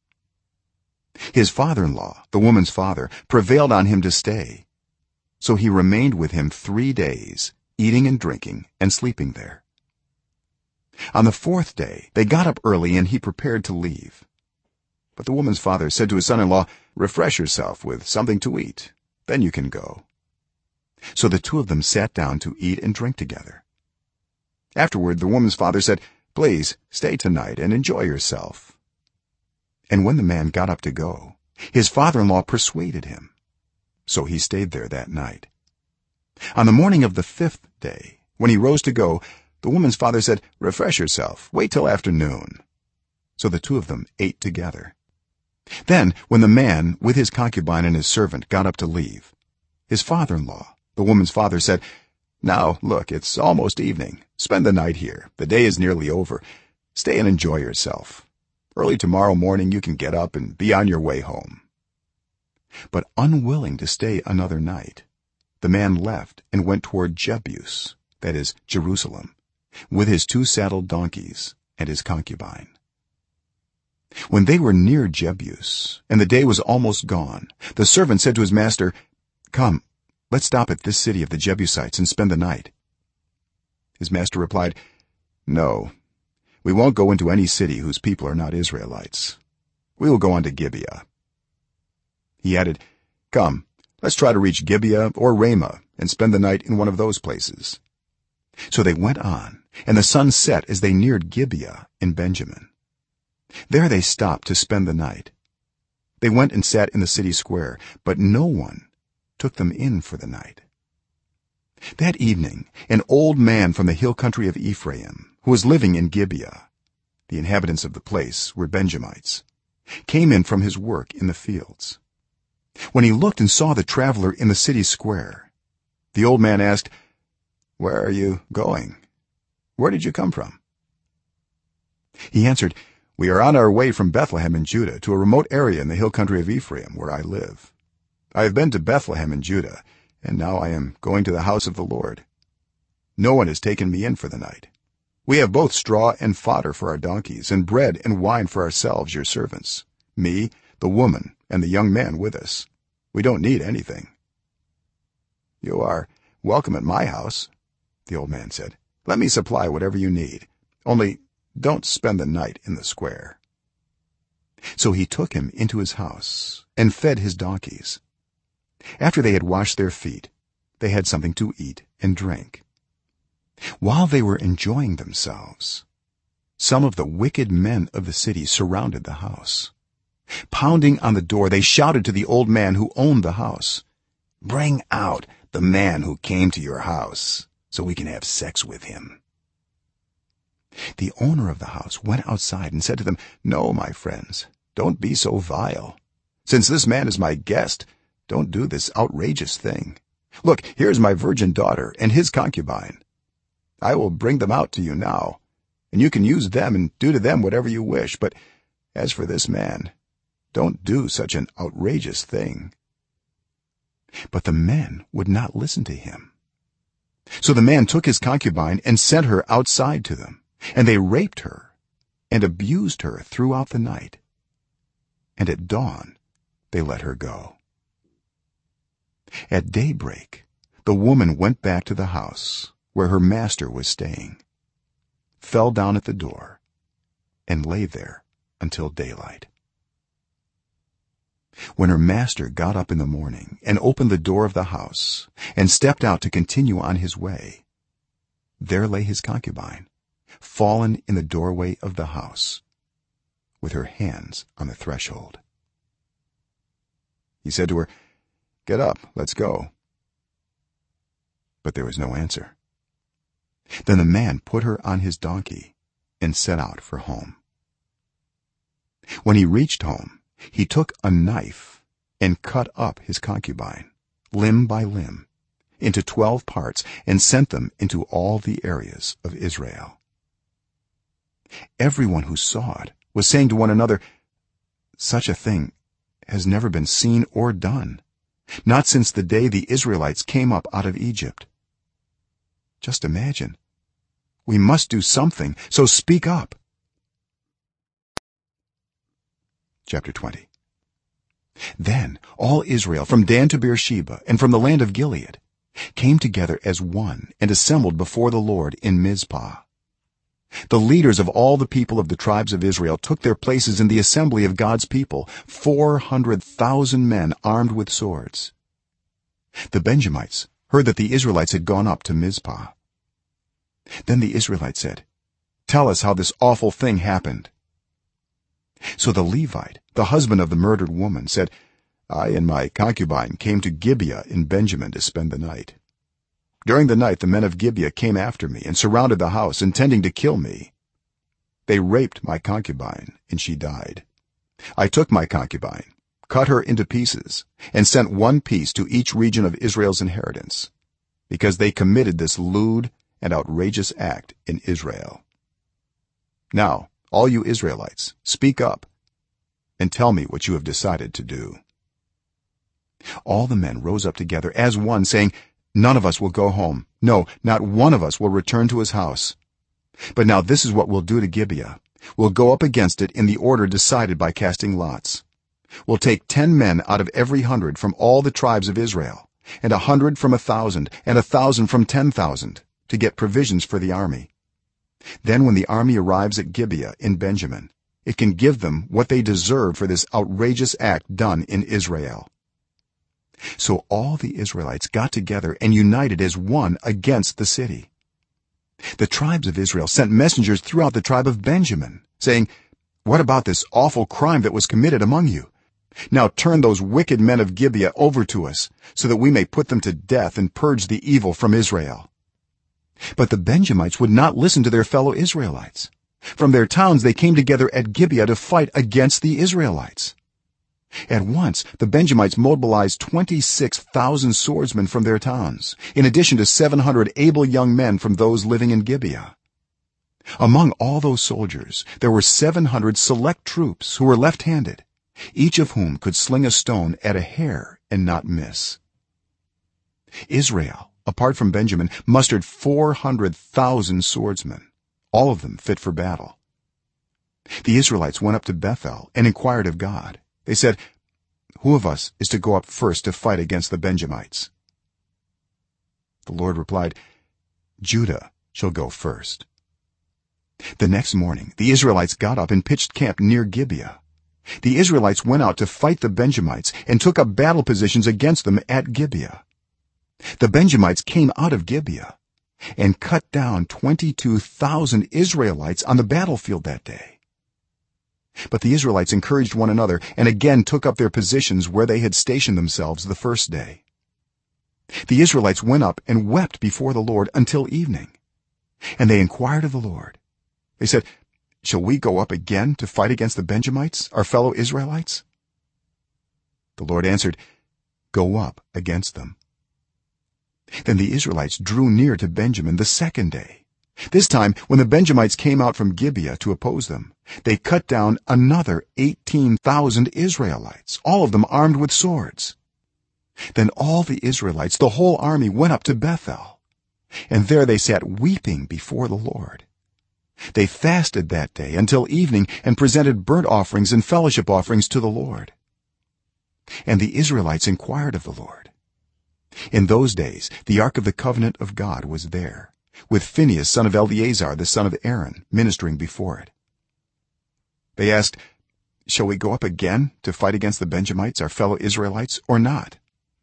His father-in-law, the woman's father, prevailed on him to stay, so he remained with him 3 days, eating and drinking and sleeping there. On the 4th day they got up early and he prepared to leave, but the woman's father said to his son-in-law, "Refresh yourself with something to eat, then you can go." So the 2 of them sat down to eat and drink together. Afterward the woman's father said, "Please stay tonight and enjoy yourself." And when the man got up to go, his father-in-law persuaded him, so he stayed there that night. On the morning of the 5th day, when he rose to go, the woman's father said, "Refresh yourself, wait till afternoon." So the 2 of them ate together. Then when the man with his concubine and his servant got up to leave, his father-in-law, the woman's father, said, "Now look, it's almost evening. Spend the night here, the day is nearly over. Stay and enjoy yourself. Early tomorrow morning you can get up and be on your way home." But unwilling to stay another night, the man left and went toward Jebus, that is Jerusalem, with his 2 saddled donkeys and his concubine. When they were near Jebus and the day was almost gone, the servant said to his master, "Come, let's stop at this city of the Jebusites and spend the night." His master replied, "No, we won't go into any city whose people are not Israelites. We will go on to Gibeah." He added, "Come, let's try to reach Gibeah or Ramah and spend the night in one of those places." So they went on, and the sun set as they neared Gibeah in Benjamin. There they stopped to spend the night. They went and sat in the city square, but no one took them in for the night. That evening an old man from the hill country of Ephraim, who was living in Gibeah, the inhabitants of the place were Benjamites, came in from his work in the fields. When he looked and saw the traveler in the city square, the old man asked, "Where are you going? Where did you come from?" He answered, "We are on our way from Bethlehem in Judah to a remote area in the hill country of Ephraim, where I live. I have been to Bethlehem in Judah, and now I am going to the house of the Lord. No one has taken me in for the night. We have both straw and fodder for our donkeys, and bread and wine for ourselves, your servants, me, the woman, and the young man with us. We don't need anything." "You are welcome at my house," the old man said. "Let me supply whatever you need. Only don't spend the night in the square." So he took him into his house and fed his donkeys. After they had washed their feet, they had something to eat and drink. While they were enjoying themselves, some of the wicked men of the city surrounded the house. Pounding on the door, they shouted to the old man who owned the house, "Bring out the man who came to your house so we can have sex with him." The owner of the house went outside and said to them, "No, my friends, don't be so vile. Since this man is my guest, don't do this outrageous thing. Look, here is my virgin daughter and his concubine. I will bring them out to you now, and you can use them and do to them whatever you wish, but as for this man, don't do such an outrageous thing." But the men would not listen to him. So the man took his concubine and sent her outside to them, and they raped her and abused her throughout the night, and at dawn they let her go. At daybreak the woman went back to the house where her master was staying, fell down at the door, and lay there until daylight. When her master got up in the morning and opened the door of the house and stepped out to continue on his way, there lay his concubine, fallen in the doorway of the house, with her hands on the threshold. He said to her, "Get up, let's go." But there was no answer. Then the man put her on his donkey and set out for home. When he reached home, he took a knife and cut up his concubine, limb by limb, into 12 parts and sent them into all the areas of Israel. Everyone who saw it was saying to one another, "Such a thing has never been seen or done, not since the day the Israelites came up out of Egypt. Just imagine. We must do something, so speak up." Chapter 20. Then all Israel from Dan to Beersheba and from the land of Gilead came together as one and assembled before the Lord in Mizpah. The leaders of all the people of the tribes of Israel took their places in the assembly of God's people, 400,000 men armed with swords. The Benjamites heard that the Israelites had gone up to Mizpah. Then the Israelites said, "Tell us how this awful thing happened." So the Levite, the husband of the murdered woman, said, "I and my concubine came to Gibeah in Benjamin to spend the night. During the night the men of Gibeah came after me and surrounded the house, intending to kill me. They raped my concubine, and she died. I took my concubine, cut her into pieces, and sent one piece to each region of Israel's inheritance, because they committed this lewd and outrageous act in Israel. Now, all you Israelites, speak up and tell me what you have decided to do." All the men rose up together as one, saying, "None of us will go home. No, not one of us will return to his house. But now this is what we'll do to Gibeah. We'll go up against it in the order decided by casting lots. We'll take 10 men out of every 100 from all the tribes of Israel, and 100 from 1,000, and 1,000 from 10,000, to get provisions for the army. Then when the army arrives at Gibeah in Benjamin, it can give them what they deserve for this outrageous act done in Israel." So all the Israelites got together and united as one against the city. The tribes of Israel sent messengers throughout the tribe of Benjamin, saying, "What about this awful crime that was committed among you? Now turn those wicked men of Gibeah over to us, so that we may put them to death and purge the evil from Israel." But the Benjamites would not listen to their fellow Israelites. from their towns they came together at Gibeah to fight against the Israelites. At once the Benjamites mobilized 26,000 swordsmen from their towns, in addition to 700 able young men from those living in Gibeah. Among all those soldiers there were 700 select troops who were left-handed, each of whom could sling a stone at a hair and not miss. Israel, apart from Benjamin, mustered 400,000 swordsmen, all of them fit for battle. The Israelites went up to Bethel and inquired of God. They said, "Who of us is to go up first to fight against the Benjamites?" The Lord replied, "Judah shall go first." The next morning the Israelites got up and pitched camp near Gibeah. The Israelites went out to fight the Benjamites and took up battle positions against them at Gibeah. The Benjamites came out of Gibeah and cut down 22,000 Israelites on the battlefield that day. But the Israelites encouraged one another and again took up their positions where they had stationed themselves the first day. The Israelites went up and wept before the Lord until evening, and they inquired of the Lord. They said, "Shall we go up again to fight against the Benjamites, our fellow Israelites?" The Lord answered, "Go up against them." Then the Israelites drew near to Benjamin the second day. This time, when the Benjamites came out from Gibeah to oppose them, they cut down another 18,000 Israelites, all of them armed with swords. Then all the Israelites, the whole army, went up to Bethel, and there they sat weeping before the Lord. They fasted that day until evening and presented burnt offerings and fellowship offerings to the Lord. And the Israelites inquired of the Lord. In those days the ark of the covenant of God was there, with Phinehas son of Eleazar the son of Aaron ministering before it. They asked, "Shall we go up again to fight against the Benjamites, our fellow Israelites, or not?"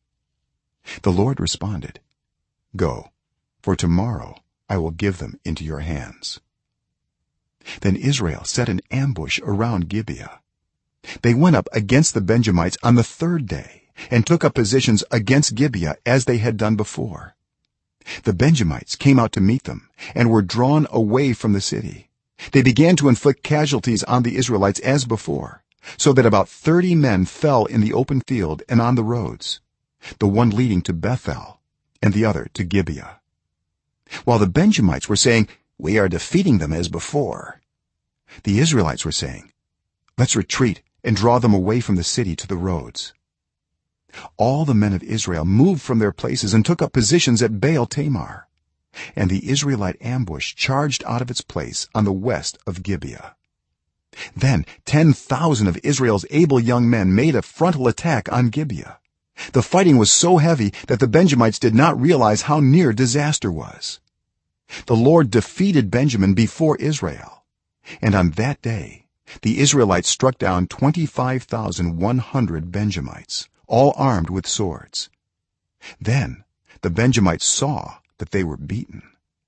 The Lord responded, "Go, for tomorrow I will give them into your hands." Then Israel set an ambush around Gibeah. They went up against the Benjamites on the third day and took up positions against Gibeah as they had done before. The Benjamites came out to meet them and were drawn away from the city. They began to inflict casualties on the Israelites as before, so that about 30 men fell in the open field and on the roads, the one leading to Bethel and the other to Gibeah. While the Benjamites were saying, "We are defeating them as before," the Israelites were saying, "Let's retreat and draw them away from the city to the roads." All the men of Israel moved from their places and took up positions at Baal Tamar, and the Israelite ambush charged out of its place on the west of Gibeah. Then 10,000 of Israel's able young men made a frontal attack on Gibeah. The fighting was so heavy that the Benjamites did not realize how near disaster was. The Lord defeated Benjamin before Israel, and on that day the Israelites struck down 25,100 Benjamites, all armed with swords. Then the Benjamites saw that they were beaten.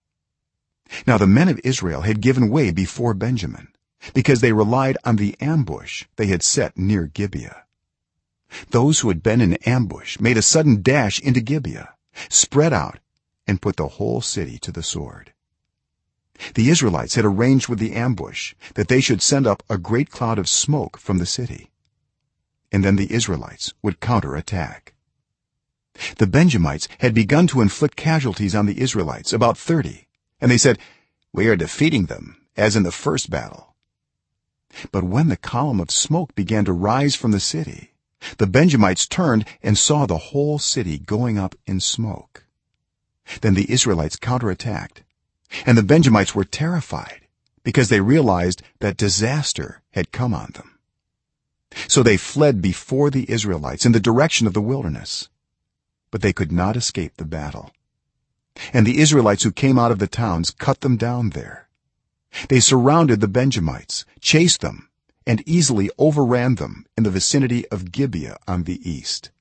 Now the men of Israel had given way before Benjamin, because they relied on the ambush they had set near Gibeah. Those who had been in ambush made a sudden dash into Gibeah, spread out, and put the whole city to the sword. The Israelites had arranged with the ambush that they should send up a great cloud of smoke from the city, and then the Israelites would counterattack. The Benjamites had begun to inflict casualties on the Israelites, about 30, and they said, "We are defeating them as in the first battle." But when the column of smoke began to rise from the city, the Benjamites turned and saw the whole city going up in smoke. Then the Israelites counterattacked, and the Benjamites were terrified because they realized that disaster had come on them. So they fled before the Israelites in the direction of the wilderness, but they could not escape the battle. And the Israelites who came out of the towns cut them down there. They surrounded the Benjamites, chased them, and easily overran them in the vicinity of Gibeah on the east.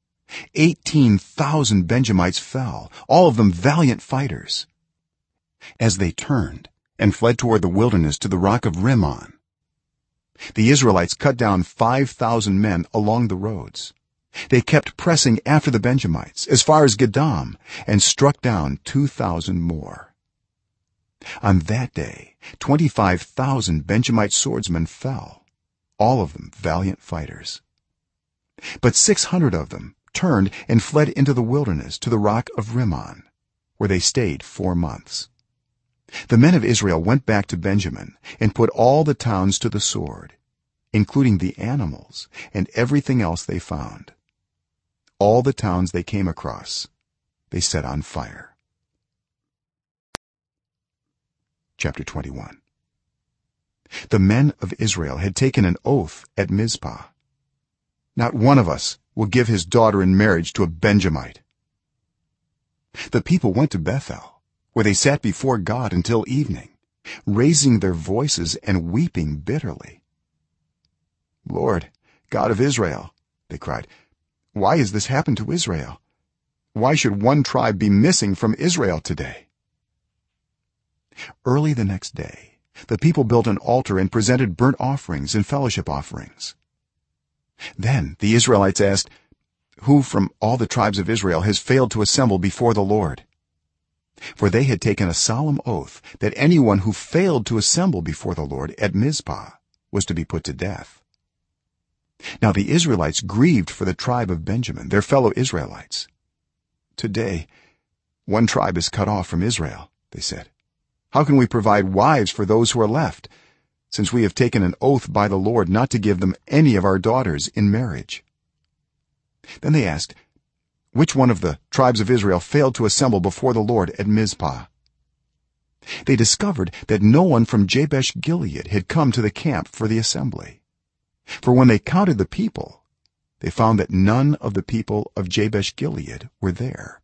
18,000 Benjamites fell, all of them valiant fighters. As they turned and fled toward the wilderness to the rock of Rimmon, the Israelites cut down 5,000 men along the roads. They kept pressing after the Benjamites as far as Gedam and struck down 2,000 more. on that day 25,000 benjamite swordsmen fell, all of them valiant fighters. But 600 of them turned and fled into the wilderness to the rock of Rimmon, where they stayed 4 months. The men of Israel went back to Benjamin and put all the towns to the sword, including the animals and everything else they found. All the towns they came across they set on fire. Chapter 21. The men of Israel had taken an oath at Mizpah. Not one of us will give his daughter in marriage to a Benjamite. The people went to Bethel, where they sat before God until evening, raising their voices and weeping bitterly. "Lord, God of Israel," they cried, "why has this happened to Israel? Why should one tribe be missing from Israel today?" Early the next day the people built an altar and presented burnt offerings and fellowship offerings. Then the Israelites asked, "Who from all the tribes of Israel has failed to assemble before the Lord?" For they had taken a solemn oath that anyone who failed to assemble before the Lord at Mizpah was to be put to death. Now the Israelites grieved for the tribe of Benjamin, their fellow Israelites. "Today one tribe is cut off from Israel," they said. "How can we provide wives for those who are left, since we have taken an oath by the Lord not to give them any of our daughters in marriage?" Then they asked, "Which one of the tribes of Israel failed to assemble before the Lord at Mizpah?" They discovered that no one from Jabesh Gilead had come to the camp for the assembly, for when they counted the people they found that none of the people of Jabesh Gilead were there.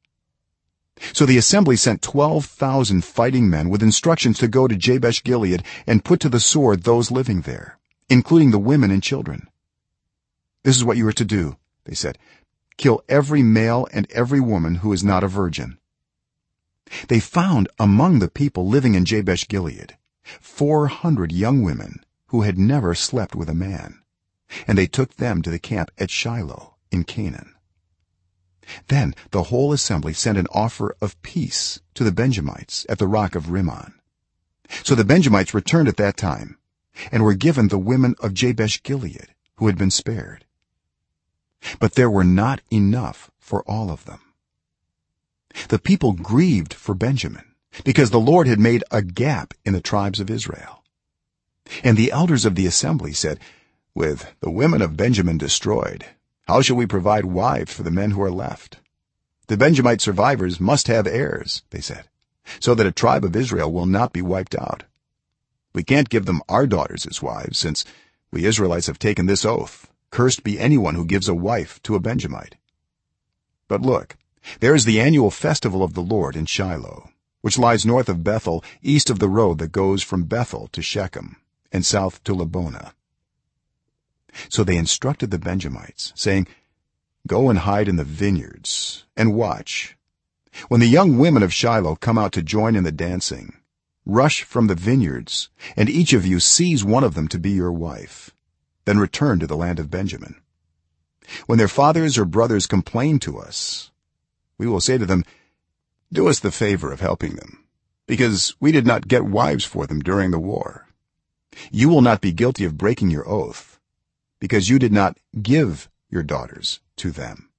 So the assembly sent 12,000 fighting men with instructions to go to Jabesh Gilead and put to the sword those living there, including the women and children. "This is what you are to do," they said. "Kill every male and every woman who is not a virgin." They found among the people living in Jabesh Gilead 400 young women who had never slept with a man, and they took them to the camp at Shiloh in Canaan. Then the whole assembly sent an offer of peace to the Benjamites at the rock of Rimmon. So the Benjamites returned at that time and were given the women of Jabesh Gilead who had been spared. But there were not enough for all of them. The people grieved for Benjamin because the Lord had made a gap in the tribes of Israel. And the elders of the assembly said, "With the women of Benjamin destroyed, how shall we provide wives for the men who are left? The Benjamite survivors must have heirs," they said, "so that a tribe of Israel will not be wiped out. We can't give them our daughters as wives, since we Israelites have taken this oath, 'Cursed be anyone who gives a wife to a Benjamite.' But look, there is the annual festival of the Lord in Shiloh, which lies north of Bethel, east of the road that goes from Bethel to Shechem and south to Lebonah." So they instructed the Benjamites, saying, "Go and hide in the vineyards and watch. When the young women of Shiloh come out to join in the dancing, rush from the vineyards, and each of you seize one of them to be your wife. Then return to the land of Benjamin. When their fathers or brothers complain to us, we will say to them, 'Do us the favor of helping them, because we did not get wives for them during the war.' You will not be guilty of breaking your oath, because you did not give your daughters to them."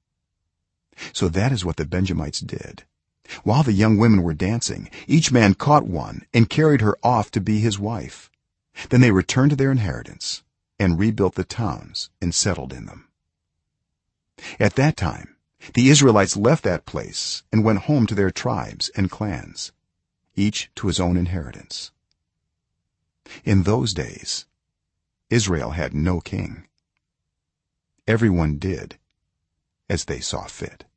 So that is what the Benjamites did. While the young women were dancing, each man caught one and carried her off to be his wife. Then they returned to their inheritance and rebuilt the towns and settled in them. At that time the Israelites left that place and went home to their tribes and clans, each to his own inheritance. In those days Israel had no king. Everyone did as they saw fit.